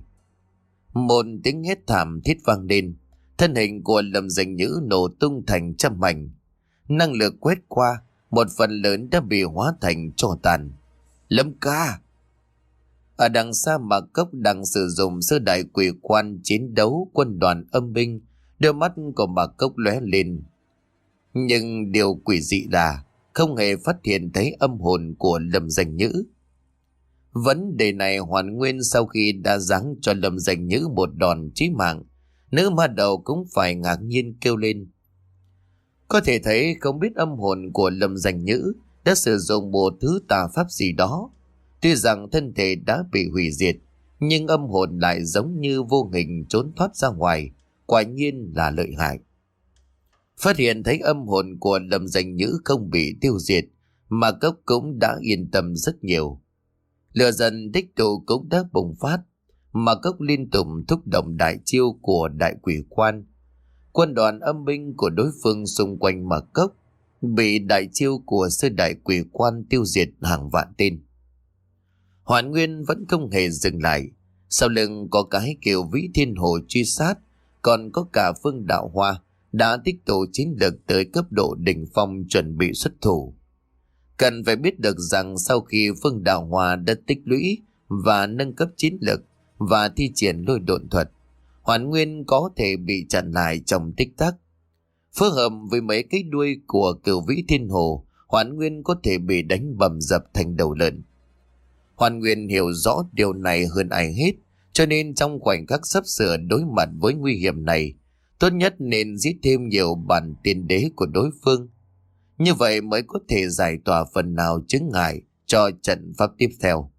Một tiếng hét thảm thiết vang lên, thân hình của Lâm Danh Nhữ nổ tung thành trăm mảnh. Năng lực quét qua, một phần lớn đã bị hóa thành tro tàn. Lâm ca! Ở đằng xa Mạc Cốc đang sử dụng sơ đại quỷ quan chiến đấu quân đoàn âm binh. Đôi mắt của Mạc Cốc lóe lên. Nhưng điều quỷ dị là không hề phát hiện thấy âm hồn của Lâm Danh Nhữ. Vấn đề này hoàn nguyên sau khi đã giáng cho Lâm Danh Nhữ một đòn chí mạng. Nữ ma đầu cũng phải ngạc nhiên kêu lên. Có thể thấy không biết âm hồn của Lâm Danh Nhữ đã sử dụng một thứ tà pháp gì đó. Tuy rằng thân thể đã bị hủy diệt, nhưng âm hồn lại giống như vô hình trốn thoát ra ngoài. Quả nhiên là lợi hại. Phát hiện thấy âm hồn của Lâm Danh Nhữ không bị tiêu diệt, mà Cốc cũng đã yên tâm rất nhiều. Lửa dần tích tụ cũng đã bùng phát, mà Cốc liên tục thúc động đại chiêu của đại quỷ quan. Quân đoàn âm binh của đối phương xung quanh Mạc Cốc bị đại chiêu của sư đại quỷ quan tiêu diệt hàng vạn tên. Hoàn Nguyên vẫn không hề dừng lại. Sau lưng có cái kiểu Vĩ Thiên Hồ truy sát, còn có cả Phương Đạo Hoa đã tích tụ chiến lực tới cấp độ đỉnh phong chuẩn bị xuất thủ. Cần phải biết được rằng sau khi Phương Đạo Hoa đã tích lũy và nâng cấp chiến lực và thi triển lôi độn thuật, Hoàn Nguyên có thể bị chặn lại trong tích tắc. Phối hợp với mấy cái đuôi của cửu Vĩ Thiên Hồ, Hoàn Nguyên có thể bị đánh bầm dập thành đầu lợn. Hoàn Nguyên hiểu rõ điều này hơn ai hết, cho nên trong khoảnh khắc sắp sửa đối mặt với nguy hiểm này, tốt nhất nên giết thêm nhiều bản tiên đế của đối phương. Như vậy mới có thể giải tỏa phần nào chướng ngại cho trận pháp tiếp theo.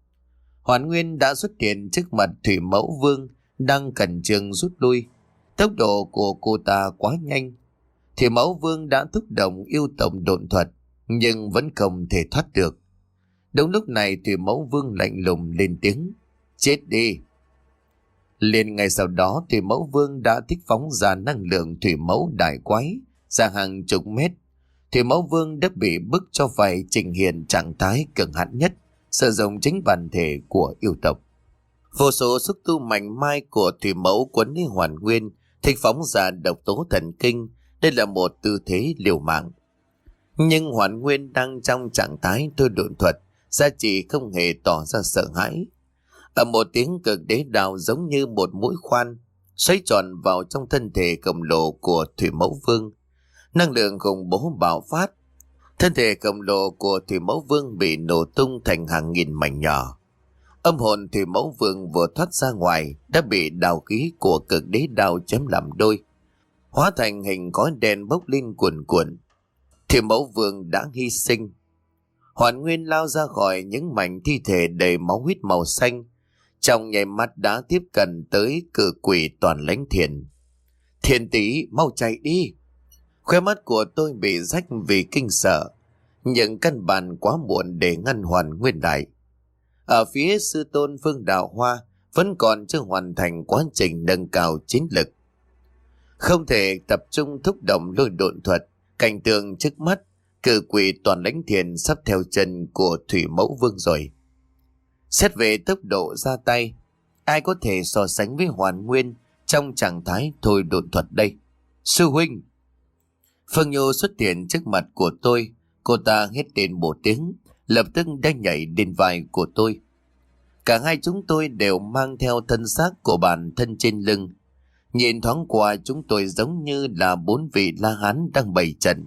Hoàn Nguyên đã xuất hiện trước mặt Thủy Mẫu Vương đang khẩn trương rút lui. Tốc độ của cô ta quá nhanh. Thủy Mẫu Vương đã thúc động yêu tổng độn thuật, nhưng vẫn không thể thoát được. Đúng lúc này Thủy Mẫu Vương lạnh lùng lên tiếng. Chết đi! Liền ngay sau đó Thủy Mẫu Vương đã thích phóng ra năng lượng Thủy Mẫu đại quái ra hàng chục mét. Thủy Mẫu Vương đã bị bức cho phải trình hiện trạng thái cường hãn nhất, sử dụng chính bản thể của yêu tộc. Vô số xúc tu mạnh mai của Thủy Mẫu quấn lấy Hoàn Nguyên, thích phóng ra độc tố thần kinh. Đây là một tư thế liều mạng. Nhưng Hoàn Nguyên đang trong trạng thái thôi độn thuật, gia chỉ không hề tỏ ra sợ hãi. Ở một tiếng cực đế đào giống như một mũi khoan xoáy tròn vào trong thân thể khổng lồ của Thủy Mẫu Vương. Năng lượng khủng bố bạo phát. Thân thể khổng lồ của Thủy Mẫu Vương bị nổ tung thành hàng nghìn mảnh nhỏ. Âm hồn Thủy Mẫu Vương vừa thoát ra ngoài đã bị đào khí của cực đế đao chém làm đôi, hóa thành hình khói đen bốc lên cuồn cuộn. Thủy Mẫu Vương đã hy sinh. Hoàn Nguyên lao ra khỏi những mảnh thi thể đầy máu huyết màu xanh, trong nháy mắt đã tiếp cận tới cự quỷ toàn lãnh thiền. Thiền tỷ, mau chạy đi! Khóe mắt của tôi bị rách vì kinh sợ, nhưng căn bản quá muộn để ngăn Hoàn Nguyên lại. Ở phía sư tôn Phương Đạo Hoa vẫn còn chưa hoàn thành quá trình nâng cao chiến lực. Không thể tập trung thúc động lôi độn thuật, cảnh tượng trước mắt, cự quỷ toàn lãnh thiền sắp theo chân của Thủy Mẫu Vương rồi. Xét về tốc độ ra tay, ai có thể so sánh với Hoàn Nguyên trong trạng thái thôi độn thuật đây? Sư huynh! Phương Nhu xuất hiện trước mặt của tôi, cô ta hét lên một tiếng, lập tức đã nhảy đến vai của tôi. Cả hai chúng tôi đều mang theo thân xác của bản thân trên lưng. Nhìn thoáng qua chúng tôi giống như là bốn vị La Hán đang bày trận.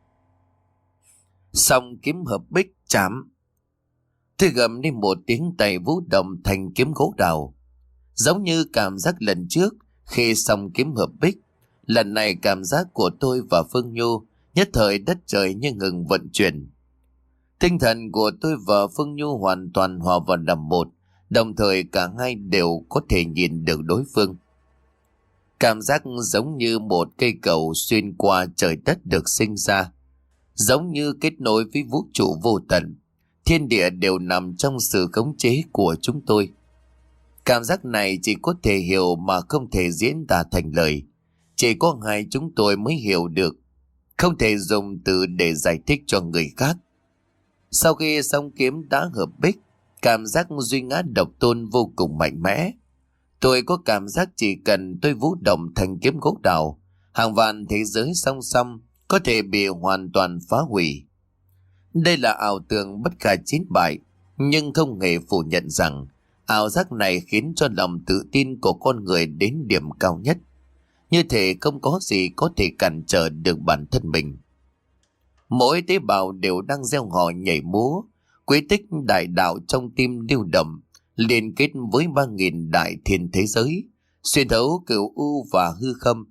Song kiếm hợp bích chạm. Tôi gầm lên một tiếng, tay vũ động thành kiếm gỗ đào. Giống như cảm giác lần trước khi song kiếm hợp bích, lần này cảm giác của tôi và Phương Nhu nhất thời đất trời như ngừng vận chuyển. Tinh thần của tôi và Phương Nhu hoàn toàn hòa vào làm một, đồng thời cả hai đều có thể nhìn được đối phương. Cảm giác giống như một cây cầu xuyên qua trời đất được sinh ra, giống như kết nối với vũ trụ vô tận. Thiên địa đều nằm trong sự khống chế của chúng tôi. Cảm giác này chỉ có thể hiểu mà không thể diễn tả thành lời. Chỉ có hai chúng tôi mới hiểu được, không thể dùng từ để giải thích cho người khác. Sau khi song kiếm đã hợp bích, cảm giác duy ngã độc tôn vô cùng mạnh mẽ. Tôi có cảm giác chỉ cần tôi vũ động thành kiếm gỗ đào, hàng vạn thế giới song song có thể bị hoàn toàn phá hủy. Đây là ảo tưởng bất khả chiến bại, nhưng không hề phủ nhận rằng Ảo giác này khiến cho lòng tự tin của con người đến điểm cao nhất. Như thể không có gì có thể cản trở được bản thân mình. Mỗi tế bào đều đang gieo hò nhảy múa, quy tích đại đạo trong tim lưu động, liên kết với ba nghìn đại thiên thế giới, xuyên thấu cửu u và hư không.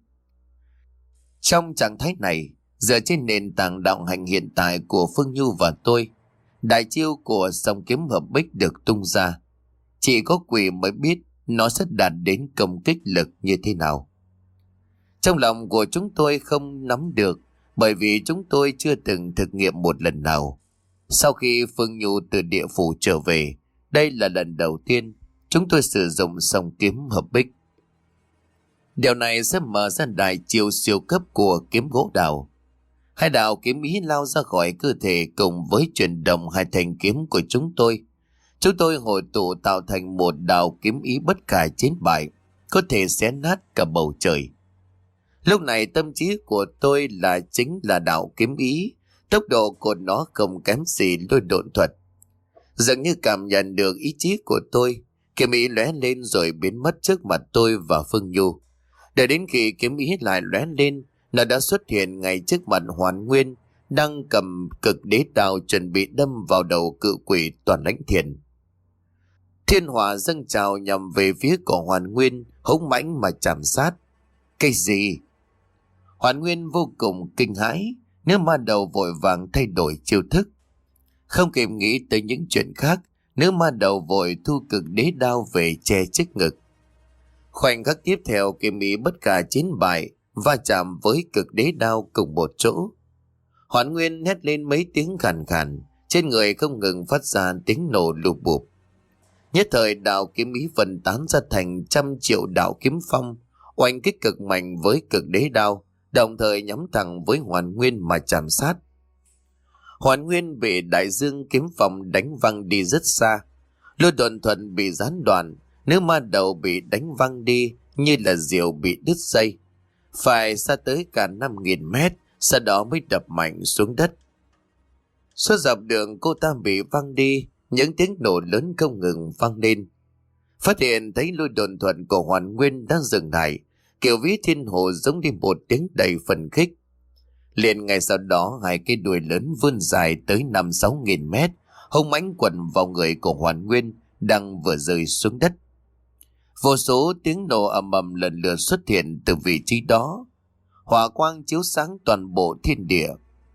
Trong trạng thái này, dựa trên nền tảng đạo hành hiện tại của Phương Nhu và tôi, đại chiêu của song kiếm hợp bích được tung ra. Chỉ có quỷ mới biết nó sẽ đạt đến công kích lực như thế nào. Trong lòng của chúng tôi không nắm được, bởi vì chúng tôi chưa từng thực nghiệm một lần nào. Sau khi Phương Nhu từ địa phủ trở về, đây là lần đầu tiên chúng tôi sử dụng song kiếm hợp bích. Điều này sẽ mở ra đại chiêu siêu cấp của kiếm gỗ đào. Hai đạo kiếm ý lao ra khỏi cơ thể cùng với chuyển động hai thanh kiếm của chúng tôi. Chúng tôi hội tụ tạo thành một đạo kiếm ý bất khả chiến bại, có thể xé nát cả bầu trời. Lúc này tâm trí của tôi là chính là đạo kiếm ý, tốc độ của nó không kém gì lôi độn thuật. Dường như cảm nhận được ý chí của tôi, kiếm ý lóe lên rồi biến mất trước mặt tôi và Phương Nhu. Để đến khi kiếm ý lại lóe lên, nó đã xuất hiện ngay trước mặt Hoàn Nguyên, đang cầm cực đế đao chuẩn bị đâm vào đầu cự quỷ Toàn Lãnh Thiền. Thiên hỏa dâng trào nhằm về phía của Hoàn Nguyên, hống mãnh mà chạm sát. Cái gì? Hoàn Nguyên vô cùng kinh hãi, nếu ma đầu vội vàng thay đổi chiêu thức. Không kịp nghĩ tới những chuyện khác, nữ ma đầu vội thu cực đế đao về che trước ngực. Khoảnh khắc tiếp theo, kiếm ý bất khả chiến bại va chạm với cực đế đao cùng một chỗ. Hoàn Nguyên hét lên mấy tiếng khàn khàn, trên người không ngừng phát ra tiếng nổ lụp bụp. Nhất thời đạo kiếm ý phân tán ra thành trăm triệu đạo kiếm phong, oanh kích cực mạnh với cực đế đao, đồng thời nhắm thẳng với Hoàn Nguyên mà chạm sát. Hoàn Nguyên bị đại dương kiếm phong đánh văng đi rất xa, lôi đồn thuận bị gián đoạn, nữ ma đầu bị đánh văng đi như là diều bị đứt dây, phải xa tới cả năm nghìn mét, sau đó mới đập mạnh xuống đất. Suốt dọc đường cô ta bị văng đi, những tiếng nổ lớn không ngừng vang lên. Phát hiện thấy lôi đồn thuận của Hoàn Nguyên đang dừng lại, Kiều Vĩ Thiên Hồ giống đi một tiếng đầy phấn khích. Liền ngay sau đó, hai cái đuôi lớn vươn dài tới năm sáu nghìn mét, hung mãnh quần vào người của Hoàn Nguyên đang vừa rơi xuống đất. Vô số tiếng nổ ầm ầm lần lượt xuất hiện từ vị trí đó, hỏa quang chiếu sáng toàn bộ thiên địa.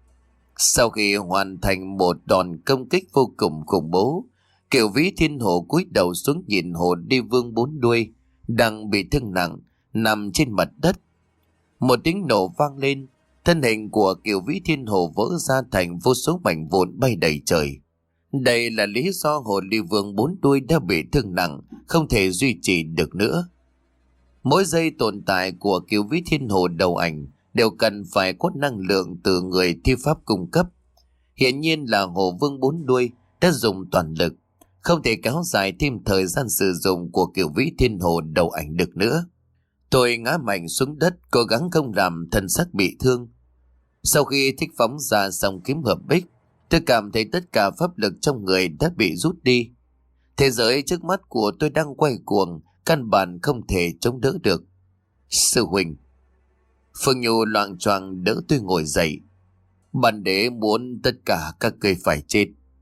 Sau khi hoàn thành một đòn công kích vô cùng khủng bố, Kiều Vĩ Thiên Hồ cúi đầu xuống nhìn Hồ Đi Vương bốn đuôi đang bị thương nặng nằm trên mặt đất. Một tiếng nổ vang lên, thân hình của Kiều Vĩ Thiên Hồ vỡ ra thành vô số mảnh vụn bay đầy trời. Đây là lý do Hồ Ly Vương bốn đuôi đã bị thương nặng, không thể duy trì được nữa. Mỗi giây tồn tại của Kiều Vĩ Thiên Hồ đầu ảnh đều cần phải có năng lượng từ người thi pháp cung cấp. Hiện nhiên là Hồ Vương bốn đuôi đã dùng toàn lực, không thể kéo dài thêm thời gian sử dụng của Kiều Vĩ Thiên Hồ đầu ảnh được nữa. Tôi ngã mạnh xuống đất, cố gắng không làm thân xác bị thương. Sau khi thích phóng ra song kiếm hợp bích, tôi cảm thấy tất cả pháp lực trong người đã bị rút đi. Thế giới trước mắt của tôi đang quay cuồng, căn bản không thể chống đỡ được. Sư huynh. Phương Nhu loạng choạng đỡ tôi ngồi dậy. Bản đế muốn tất cả các ngươi phải chết.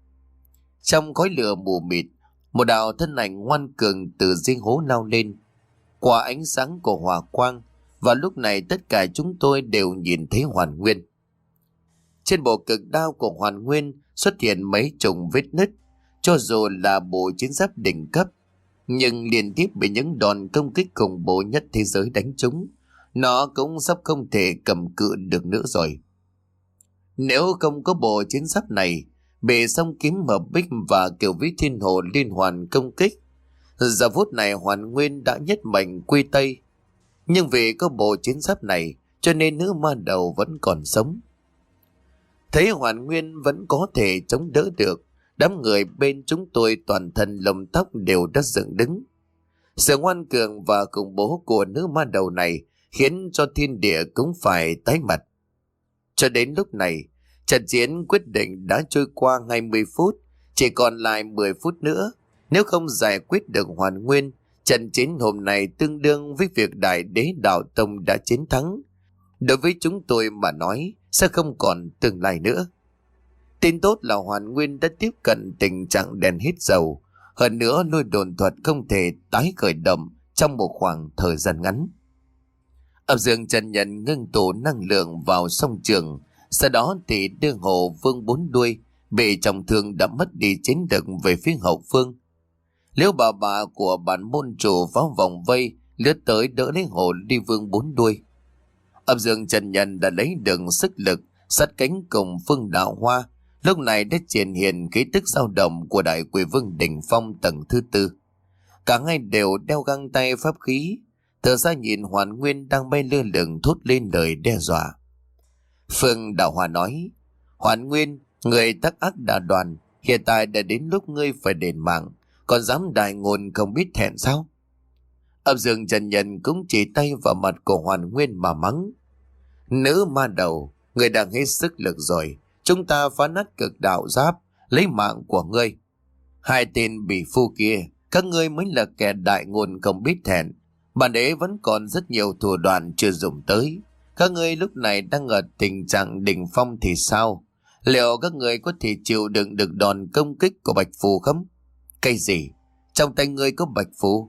Trong khói lửa mù mịt, một đạo thân ảnh ngoan cường từ giếng hố lao lên. Qua ánh sáng của hỏa quang, và lúc này tất cả chúng tôi đều nhìn thấy Hoàn Nguyên. Trên bộ cực đao của Hoàn Nguyên xuất hiện mấy chồng vết nứt. Cho dù là bộ chiến giáp đỉnh cấp, nhưng liên tiếp bị những đòn công kích khủng bố nhất thế giới đánh trúng, nó cũng sắp không thể cầm cự được nữa rồi. Nếu không có bộ chiến giáp này, bị song kiếm hợp bích và Kiều Vĩ Thiên Hồ liên hoàn công kích, giờ phút này Hoàn Nguyên đã nhất mệnh quy tây. Nhưng vì có bộ chiến giáp này, cho nên nữ ma đầu vẫn còn sống. Thấy Hoàn Nguyên vẫn có thể chống đỡ được, đám người bên chúng tôi toàn thân lông tóc đều đã dựng đứng. Sự ngoan cường và khủng bố của nữ ma đầu này khiến cho thiên địa cũng phải tái mặt. Cho đến lúc này, trận chiến quyết định đã trôi qua hai mươi phút, chỉ còn lại mười phút nữa. Nếu không giải quyết được hoàn nguyên, trận chiến hôm nay tương đương với việc đại đế đạo tông đã chiến thắng. Đối với chúng tôi mà nói, sẽ không còn tương lai nữa. Tin tốt là hoàn nguyên đã tiếp cận tình trạng đèn hết dầu. Hơn nữa lôi đồn thuật không thể tái khởi động trong một khoảng thời gian ngắn. Âm Dương chân nhân ngưng tụ năng lượng vào sông Trường, sau đó thì đưa Hồ Vương bốn đuôi bị trọng thương đã mất đi chiến lực về phía hậu phương. Liễu bà bà của bản môn chủ vào vòng vây lướt tới đỡ lấy Hồ đi Vương bốn đuôi. Âm Dương chân nhân đã lấy được sức lực sát cánh cùng Phương Đạo Hoa, lúc này đã triển hiện khí tức dao động của đại quỷ vương đỉnh phong tầng thứ tư. Cả hai đều đeo găng tay pháp khí, thở ra nhìn Hoàn Nguyên đang bay lơ lửng thốt lên lời đe dọa. Phương Đạo Hoa nói: Hoàn Nguyên, người tắc ác đà đoàn, hiện tại đã đến lúc ngươi phải đền mạng, còn dám đại ngôn không biết thẹn sao? Âm Dương chân nhân cũng chỉ tay vào mặt của Hoàn Nguyên mà mắng: Nữ ma đầu, người đang hết sức lực rồi, chúng ta phá nát cực đạo giáp, lấy mạng của ngươi. Hai tên bị phu kia, các ngươi mới là kẻ đại ngôn không biết thẹn. Bản đế vẫn còn rất nhiều thủ đoạn chưa dùng tới. Các ngươi lúc này đang ở tình trạng đỉnh phong thì sao? Liệu các ngươi có thể chịu đựng được đòn công kích của Bạch Phù không? Cái gì? Trong tay ngươi có Bạch Phù?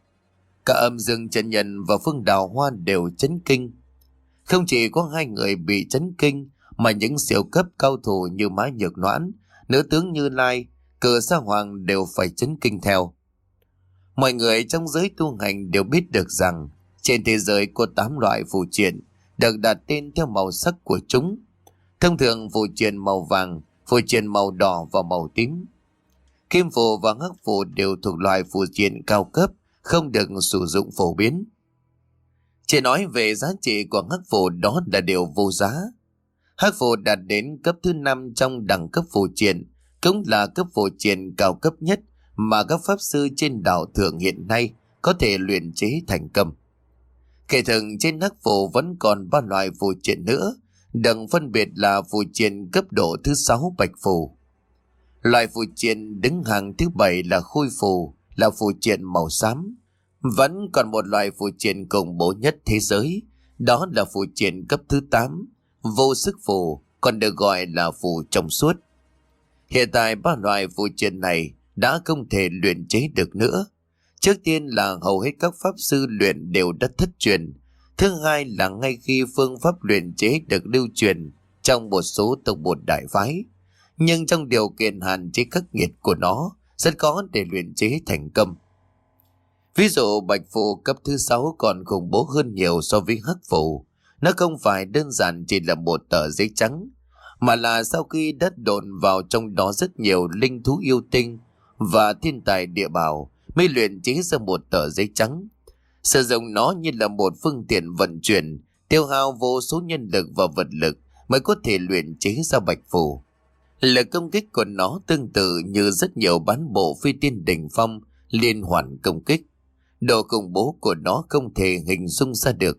Cả Âm Dương chân nhân và Phương Đào Hoa đều chấn kinh. Không chỉ có hai người bị chấn kinh, mà những siêu cấp cao thủ như Mã Nhược Noãn, nữ tướng Như Lai, Cờ Sa Hoàng đều phải chấn kinh theo. Mọi người trong giới tu hành đều biết được rằng trên thế giới có tám loại phù triện được đặt tên theo màu sắc của chúng. Thông thường phù triện màu vàng, phù triện màu đỏ và màu tím. Kim phù và hắc phù đều thuộc loại phù triện cao cấp, không được sử dụng phổ biến. Chỉ nói về giá trị của hắc phù đó là điều vô giá. Hắc phù đạt đến cấp thứ năm trong đẳng cấp phù triện, cũng là cấp phù triện cao cấp nhất mà các pháp sư trên đảo thượng hiện nay có thể luyện chế thành công. Kể thường trên hắc phù vẫn còn ba loại phù triện nữa, đừng phân biệt là phù triện cấp độ thứ sáu bạch phù. Loại phù triện đứng hàng thứ bảy là khôi phù, là phù triện màu xám. Vẫn còn một loại phù triện khủng bố nhất thế giới, đó là phù triện cấp thứ tám, vô sức phù, còn được gọi là phù trong suốt. Hiện tại ba loại phù triện này đã không thể luyện chế được nữa. Trước tiên là hầu hết các pháp sư luyện đều đã thất truyền. Thứ hai là ngay khi phương pháp luyện chế được lưu truyền trong một số tông môn đại phái, nhưng trong điều kiện hạn chế khắc nghiệt của nó, rất khó để luyện chế thành công. Ví dụ bạch phù cấp thứ sáu còn khủng bố hơn nhiều so với hắc phù. Nó không phải đơn giản chỉ là một tờ giấy trắng, mà là sau khi đất đồn vào trong đó rất nhiều linh thú yêu tinh và thiên tài địa bảo mới luyện chế ra một tờ giấy trắng. Sử dụng nó như là một phương tiện vận chuyển, tiêu hao vô số nhân lực và vật lực mới có thể luyện chế ra bạch phù. Lực công kích của nó tương tự như rất nhiều bán bộ phi tiên đỉnh phong liên hoàn công kích. Độ khủng bố của nó không thể hình dung ra được.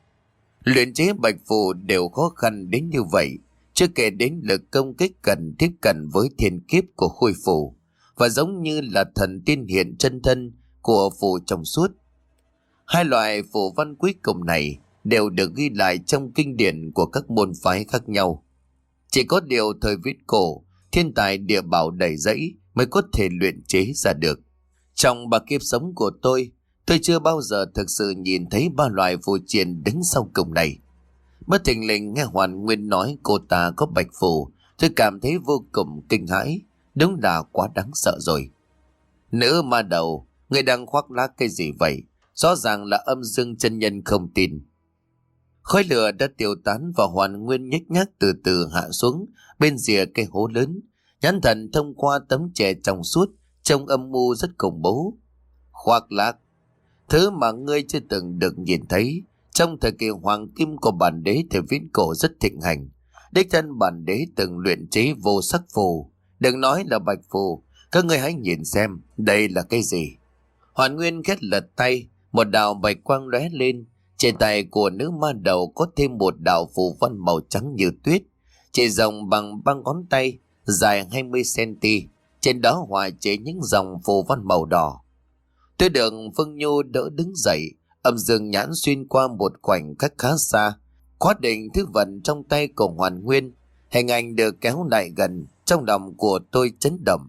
Luyện chế bạch phù đều khó khăn đến như vậy, chưa kể đến lực công kích cần tiếp cận với thiên kiếp của khôi phù, và giống như là thần tiên hiện chân thân của phù trong suốt. Hai loại phù văn cuối cùng này đều được ghi lại trong kinh điển của các môn phái khác nhau. Chỉ có điều thời viễn cổ, thiên tài địa bảo đầy rẫy mới có thể luyện chế ra được. Trong ba kiếp sống của tôi, tôi chưa bao giờ thực sự nhìn thấy ba loại phù triện đứng sau cùng này. Bất thình lình nghe Hoàn Nguyên nói cô ta có bạch phù, tôi cảm thấy vô cùng kinh hãi. Đúng là quá đáng sợ rồi. Nữ ma đầu, người đang khoác lác cái gì vậy? Rõ ràng là Âm Dương chân nhân không tin. Khói lửa đã tiêu tán và Hoàn Nguyên nhếch nhác từ từ hạ xuống bên rìa cây hố lớn, nhãn thần thông qua tấm chè trong suốt, trông âm mưu rất khủng bố. Khoác lác, thứ mà ngươi chưa từng được nhìn thấy. Trong thời kỳ hoàng kim của bản đế thời viễn cổ rất thịnh hành. Đích thân bản đế từng luyện chế vô sắc phù. Đừng nói là bạch phù, các ngươi hãy nhìn xem đây là cái gì. Hoàn Nguyên khét lật tay, một đạo bạch quang lóe lên. Trên tay của nữ ma đầu có thêm một đạo phù văn màu trắng như tuyết, chỉ rộng bằng ba ngón tay, dài hai mươi xăng-ti-mét. trên đó hòa chế những dòng phù văn màu đỏ. Tôi được Phương Nhu đỡ đứng dậy, âm dương nhãn xuyên qua một khoảnh cách khá xa, khóa định thứ vật trong tay của Hoàn Nguyên. Hình ảnh được kéo lại gần, trong lòng của tôi chấn động.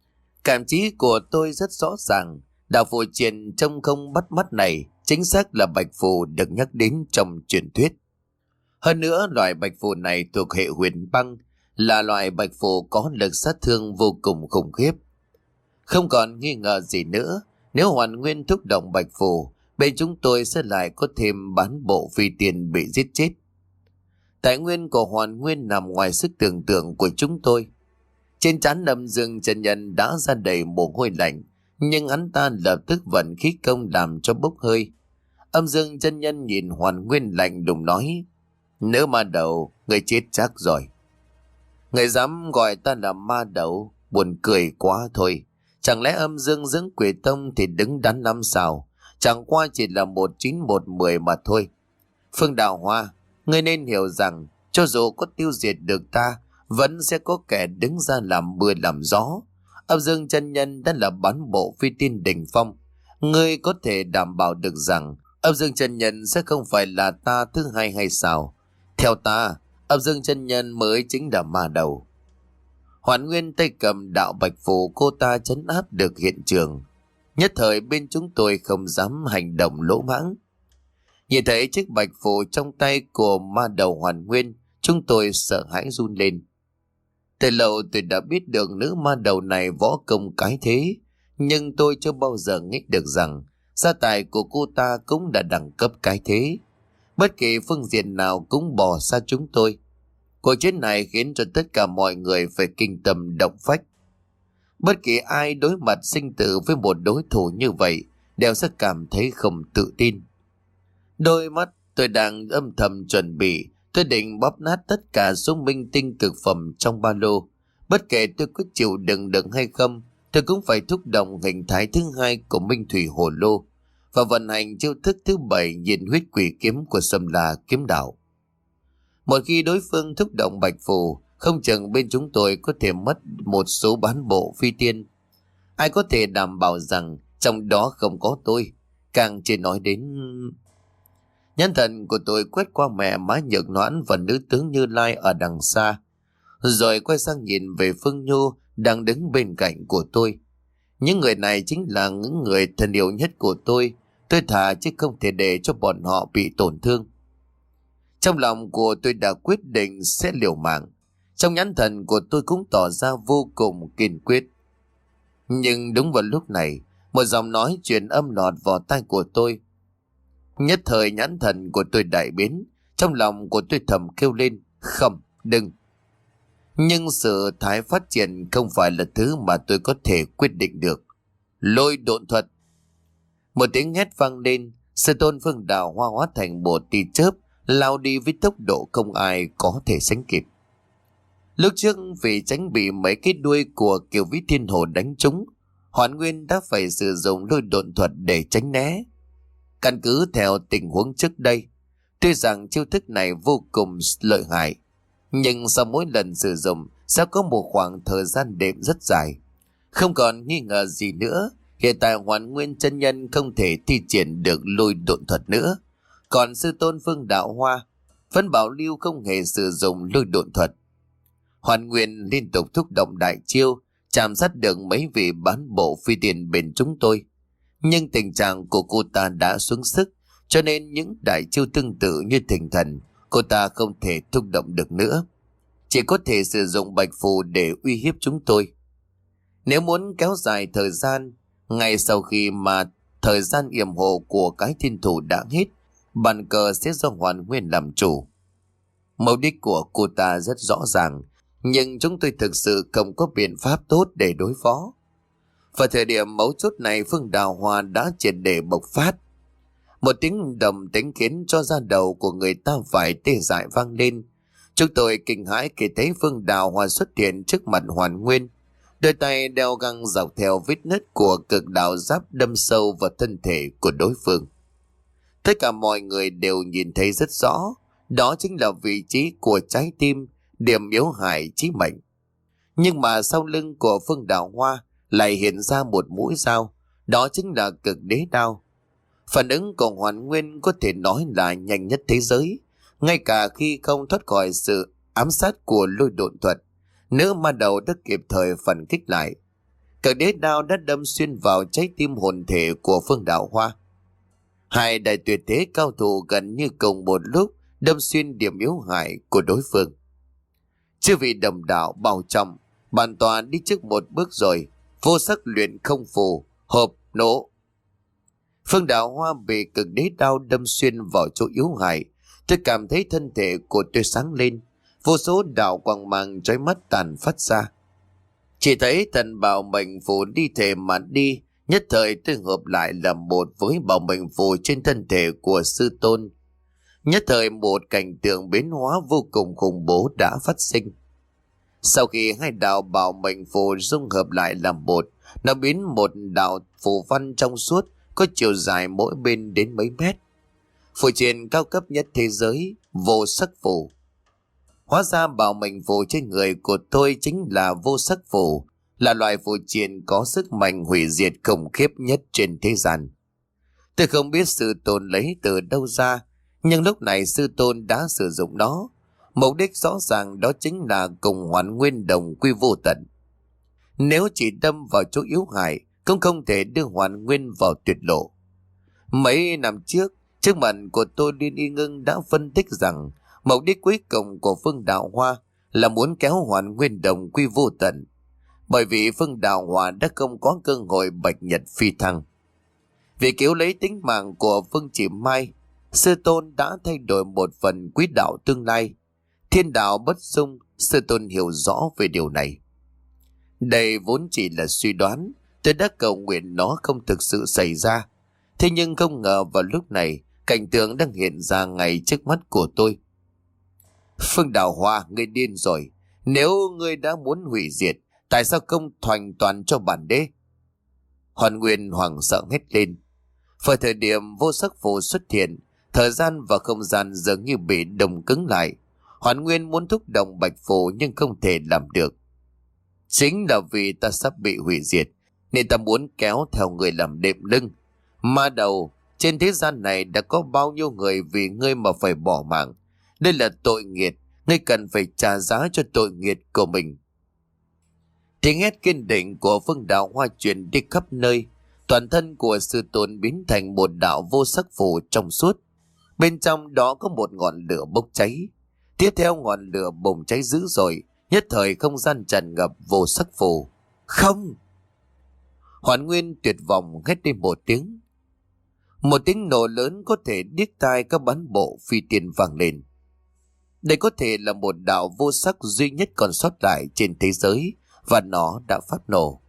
Cảm trí của tôi rất rõ ràng, đạo phù triện trong không bắt mắt này chính xác là bạch phù được nhắc đến trong truyền thuyết. Hơn nữa, loại bạch phù này thuộc hệ huyền băng, là loại bạch phù có lực sát thương vô cùng khủng khiếp. Không còn nghi ngờ gì nữa, nếu Hoàn Nguyên thúc động bạch phù, bên chúng tôi sẽ lại có thêm bán bộ phi tiên bị giết chết. Tài nguyên của Hoàn Nguyên nằm ngoài sức tưởng tượng của chúng tôi. Trên trán Âm Dương chân nhân đã ra đầy mồ hôi lạnh, nhưng hắn ta lập tức vận khí công làm cho bốc hơi. Âm Dương chân nhân nhìn Hoàn Nguyên lạnh lùng nói: "Nếu ma đầu, người chết chắc rồi." "Người dám gọi ta là ma đầu, buồn cười quá thôi. Chẳng lẽ Âm Dương dưỡng Quỷ Tông thì đứng đắn năm sao? Chẳng qua chỉ là một chín một mười mà thôi. Phương Đạo Hoa, ngươi nên hiểu rằng cho dù có tiêu diệt được ta, vẫn sẽ có kẻ đứng ra làm mưa làm gió. Âm Dương chân nhân đã là bán bộ phi tiên đỉnh phong. Ngươi có thể đảm bảo được rằng Âm Dương chân nhân sẽ không phải là ta thứ hai hay sao? Theo ta, Âm Dương chân nhân mới chính là ma đầu." Hoàn Nguyên tay cầm đạo bạch phù, cô ta trấn áp được hiện trường. Nhất thời bên chúng tôi không dám hành động lỗ mãng. Nhìn thấy chiếc bạch phù trong tay của ma đầu Hoàn Nguyên, chúng tôi sợ hãi run lên. Từ lâu tôi đã biết được nữ ma đầu này võ công cái thế, nhưng tôi chưa bao giờ nghĩ được rằng gia tài của cô ta cũng đã đẳng cấp cái thế. Bất kỳ phương diện nào cũng bỏ xa chúng tôi. Cuộc chiến này khiến cho tất cả mọi người phải kinh tâm động phách. Bất kỳ ai đối mặt sinh tử với một đối thủ như vậy đều sẽ cảm thấy không tự tin. Đôi mắt tôi đang âm thầm chuẩn bị, tôi định bóp nát tất cả số minh tinh cực phẩm trong ba lô. Bất kể tôi có chịu đựng được hay không, tôi cũng phải thúc động hình thái thứ hai của Minh Thủy Hồ Lô và vận hành chiêu thức thứ bảy nhiệt huyết quỷ kiếm của Sâm La kiếm đạo. Một khi đối phương thúc động bạch phù, không chừng bên chúng tôi có thể mất một số bán bộ phi tiên. Ai có thể đảm bảo rằng trong đó không có tôi? Càng chỉ nói đến... Nhãn thần của tôi quét qua mẹ má nhược noãn và nữ tướng Như Lai ở đằng xa, rồi quay sang nhìn về Phương Nhu đang đứng bên cạnh của tôi. Những người này chính là những người thân yêu nhất của tôi. Tôi thà chứ không thể để cho bọn họ bị tổn thương. Trong lòng của tôi đã quyết định sẽ liều mạng. Trong nhãn thần của tôi cũng tỏ ra vô cùng kiên quyết. Nhưng đúng vào lúc này, một giọng nói truyền âm lọt vào tai của tôi. Nhất thời nhãn thần của tôi đại biến. Trong lòng của tôi thầm kêu lên: "Không, đừng." Nhưng sự thái phát triển không phải là thứ mà tôi có thể quyết định được. Lôi độn thuật. Một tiếng hét vang lên, Sư Tôn Phương Đạo Hoa hóa thành một tia chớp lao đi với tốc độ không ai có thể sánh kịp. Lúc trước vì tránh bị mấy cái đuôi của Kiều Vĩ Thiên Hồ đánh trúng, Hoàn Nguyên đã phải sử dụng lôi độn thuật để tránh né. Căn cứ theo tình huống trước đây, tuy rằng chiêu thức này vô cùng lợi hại, nhưng sau mỗi lần sử dụng sẽ có một khoảng thời gian đệm rất dài. Không còn nghi ngờ gì nữa, hiện tại Hoàn Nguyên chân nhân không thể thi triển được lôi độn thuật nữa. Còn Sư Tôn Phương Đạo Hoa vẫn bảo lưu không hề sử dụng lôi độn thuật. Hoàn Nguyên liên tục thúc động đại chiêu, chạm sát được mấy vị bán bộ phi tiền bên chúng tôi. Nhưng tình trạng của cô ta đã xuống sức, cho nên những đại chiêu tương tự như thỉnh thần, cô ta không thể thúc động được nữa. Chỉ có thể sử dụng bạch phù để uy hiếp chúng tôi. Nếu muốn kéo dài thời gian, ngay sau khi mà thời gian yểm hộ của cái thiên thủ đã hết, bàn cờ sẽ do Hoàn Nguyên làm chủ. Mục đích của cô ta rất rõ ràng, nhưng chúng tôi thực sự không có biện pháp tốt để đối phó. Vào thời điểm mấu chốt này, Phương Đào Hoa đã triệt để bộc phát. Một tiếng đồng tính khiến cho da đầu của người ta phải tê dại vang lên. Chúng tôi kinh hãi khi thấy Phương Đào Hoa xuất hiện trước mặt Hoàn Nguyên. Đôi tay đeo găng dọc theo vết nứt của cực đạo giáp đâm sâu vào thân thể của đối phương. Tất cả mọi người đều nhìn thấy rất rõ, đó chính là vị trí của trái tim, điểm yếu hại chí mệnh. Nhưng mà sau lưng của Phương Đào Hoa lại hiện ra một mũi dao, đó chính là cực đế đao. Phản ứng của Hoàn Nguyên có thể nói là nhanh nhất thế giới, ngay cả khi không thoát khỏi sự ám sát của lôi độn thuật, nữ ma đầu đã kịp thời phản kích lại. Cực đế đao đã đâm xuyên vào trái tim hồn thể của Phương Đào Hoa. Hai đại tuyệt thế cao thủ gần như cùng một lúc đâm xuyên điểm yếu hại của đối phương. Chư vị đồng đạo bảo trọng, bản tòa đi trước một bước rồi. Vô sắc luyện không phù, hộp nổ. Phương Đào Hoa bị cực đế đao đâm xuyên vào chỗ yếu hại. Tôi cảm thấy thân thể của tôi sáng lên, vô số đạo quang mang chói mắt tàn phát ra. Chỉ thấy thần bảo mệnh phù đi thể mà đi, nhất thời tôi hợp lại làm một với bảo mệnh phù trên thân thể của sư tôn. Nhất thời một cảnh tượng biến hóa vô cùng khủng bố đã phát sinh. Sau khi hai đạo bảo mệnh phù dung hợp lại làm một, nó biến một đạo phù văn trong suốt, có chiều dài mỗi bên đến mấy mét. Phù triện cao cấp nhất thế giới, vô sắc phù. Hóa ra bảo mệnh phù trên người của tôi chính là vô sắc phù, là loại phù triện có sức mạnh hủy diệt khủng khiếp nhất trên thế gian. Tôi không biết sư tôn lấy từ đâu ra, nhưng lúc này sư tôn đã sử dụng nó. Mục đích rõ ràng đó chính là cùng Hoàn Nguyên đồng quy vô tận. Nếu chỉ đâm vào chỗ yếu hại, cũng không thể đưa Hoàn Nguyên vào tuyệt lộ. Mấy năm trước, trước mặt của tôi Liên Y Ngưng đã phân tích rằng mục đích cuối cùng của Phương Đạo Hoa là muốn kéo Hoàn Nguyên đồng quy vô tận. Bởi vì Phương Đạo Hoa đã không có cơ hội bạch nhật phi thăng. Vì cứu lấy tính mạng của Phương Chỉ Mai, sư tôn đã thay đổi một phần quý đạo tương lai. Thiên đạo bất dung, sư tôn hiểu rõ về điều này. Đây vốn chỉ là suy đoán, tôi đã cầu nguyện nó không thực sự xảy ra. Thế nhưng không ngờ vào lúc này, cảnh tượng đang hiện ra ngay trước mắt của tôi. Phương Đào Hoa, ngươi điên rồi. Nếu ngươi đã muốn hủy diệt, tại sao không thoành toàn cho bản đế? Hoàn Nguyên hoảng sợ hét lên. Vào thời điểm vô sắc phù xuất hiện, thời gian và không gian dường như bị đông cứng lại. Hoàn Nguyên muốn thúc động bạch phù nhưng không thể làm được. Chính là vì ta sắp bị hủy diệt, nên ta muốn kéo theo người làm đệm lưng. Ma đầu, trên thế gian này đã có bao nhiêu người vì ngươi mà phải bỏ mạng. Đây là tội nghiệt, ngươi cần phải trả giá cho tội nghiệt của mình. Tiếng hét kiên định của Phương Đạo Hoa truyền đi khắp nơi. Toàn thân của sư tôn biến thành một đạo vô sắc phù trong suốt. Bên trong đó có một ngọn lửa bốc cháy. Tiếp theo ngọn lửa bùng cháy dữ dội, nhất thời không gian tràn ngập vô sắc phù. Không! Hoàn Nguyên tuyệt vọng hét lên một tiếng. Một tiếng nổ lớn có thể điếc tai các bán bộ phi tiên vang lên. Đây có thể là một đạo vô sắc duy nhất còn sót lại trên thế giới, và nó đã phát nổ.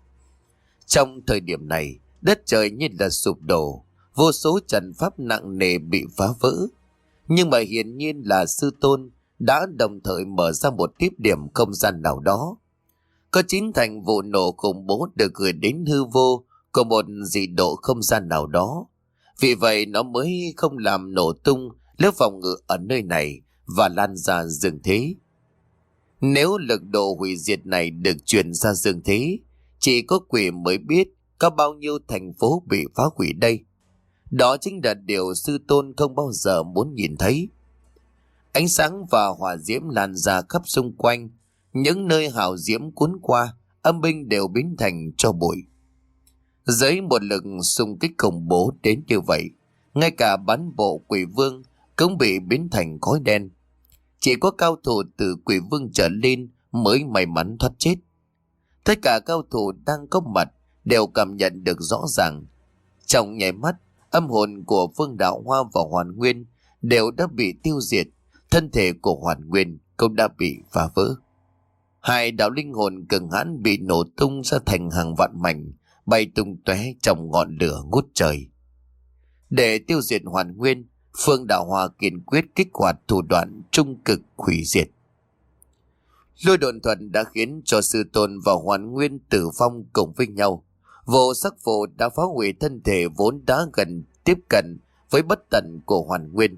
Trong thời điểm này, đất trời như là sụp đổ, vô số trận pháp nặng nề bị phá vỡ. Nhưng mà hiển nhiên là sư tôn đã đồng thời mở ra một tiếp điểm không gian nào đó. Có chín thành vụ nổ khủng bố được gửi đến hư vô của một dị độ không gian nào đó. Vì vậy nó mới không làm nổ tung lớp phòng ngự ở nơi này và lan ra dương thế. Nếu lực độ hủy diệt này được truyền ra dương thế, chỉ có quỷ mới biết có bao nhiêu thành phố bị phá hủy đây. Đó chính là điều sư tôn không bao giờ muốn nhìn thấy. Ánh sáng và hỏa diễm lan ra khắp xung quanh. Những nơi hào diễm cuốn qua, âm binh đều biến thành tro bụi. Dưới một lực xung kích khủng bố đến như vậy, ngay cả bán bộ quỷ vương cũng bị biến thành khói đen. Chỉ có cao thủ từ quỷ vương trở lên mới may mắn thoát chết. Tất cả cao thủ đang có mặt đều cảm nhận được rõ ràng. Trong nháy mắt, âm hồn của Phương Đạo Hoa và Hoàn Nguyên đều đã bị tiêu diệt. Thân thể của Hoàn Nguyên cũng đã bị phá vỡ. Hai đạo linh hồn cường hãn bị nổ tung ra thành hàng vạn mảnh, bay tung tóe trong ngọn lửa ngút trời. Để tiêu diệt Hoàn Nguyên, Phương Đạo Hoa kiên quyết kích hoạt thủ đoạn trung cực hủy diệt. Lôi độn thuật đã khiến cho sư tôn và Hoàn Nguyên tử vong cùng với nhau. Vô sắc phù đã phá hủy thân thể vốn đã gần tiếp cận với bất tận của Hoàn Nguyên.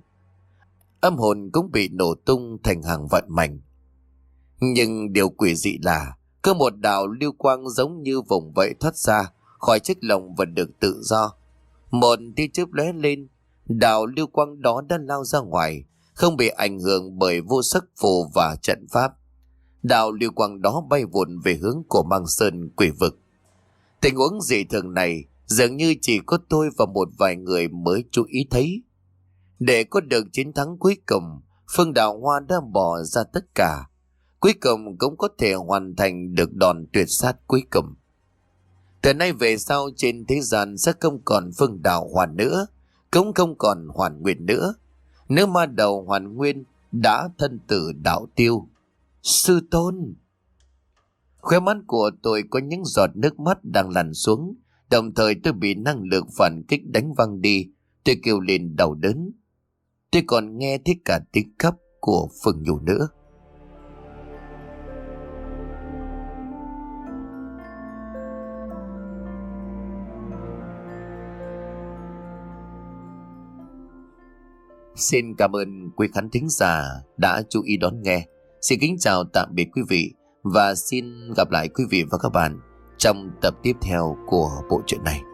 Âm hồn cũng bị nổ tung thành hàng vạn mảnh. Nhưng điều quỷ dị là Cứ một đạo lưu quang giống như vùng vậy thoát ra khỏi chiếc lồng và được tự do. Một tia chớp lóe lên, đạo lưu quang đó đã lao ra ngoài, không bị ảnh hưởng bởi vô sắc phù và trận pháp. Đạo lưu quang đó bay vụn về hướng của Mang Sơn quỷ vực. Tình huống dị thường này dường như chỉ có tôi và một vài người mới chú ý thấy. Để có được chiến thắng cuối cùng, Phương Đào Hoa đã bỏ ra tất cả. Cuối cùng cũng có thể hoàn thành được đòn tuyệt sát cuối cùng. Từ nay về sau trên thế gian sẽ không còn Phương Đào Hoa nữa, cũng không còn Hoàn Nguyên nữa. Nếu ma đầu Hoàn Nguyên đã thân tử đạo tiêu. Sư tôn! Khóe mắt của tôi có những giọt nước mắt đang lăn xuống, đồng thời tôi bị năng lượng phản kích đánh văng đi. Tôi kêu lên đau đớn. Tôi còn nghe thấy cả tiếng khóc của Phương Nhu nữa. Xin cảm ơn quý khán thính giả đã chú ý đón nghe. Xin kính chào tạm biệt quý vị và xin gặp lại quý vị và các bạn trong tập tiếp theo của bộ truyện này.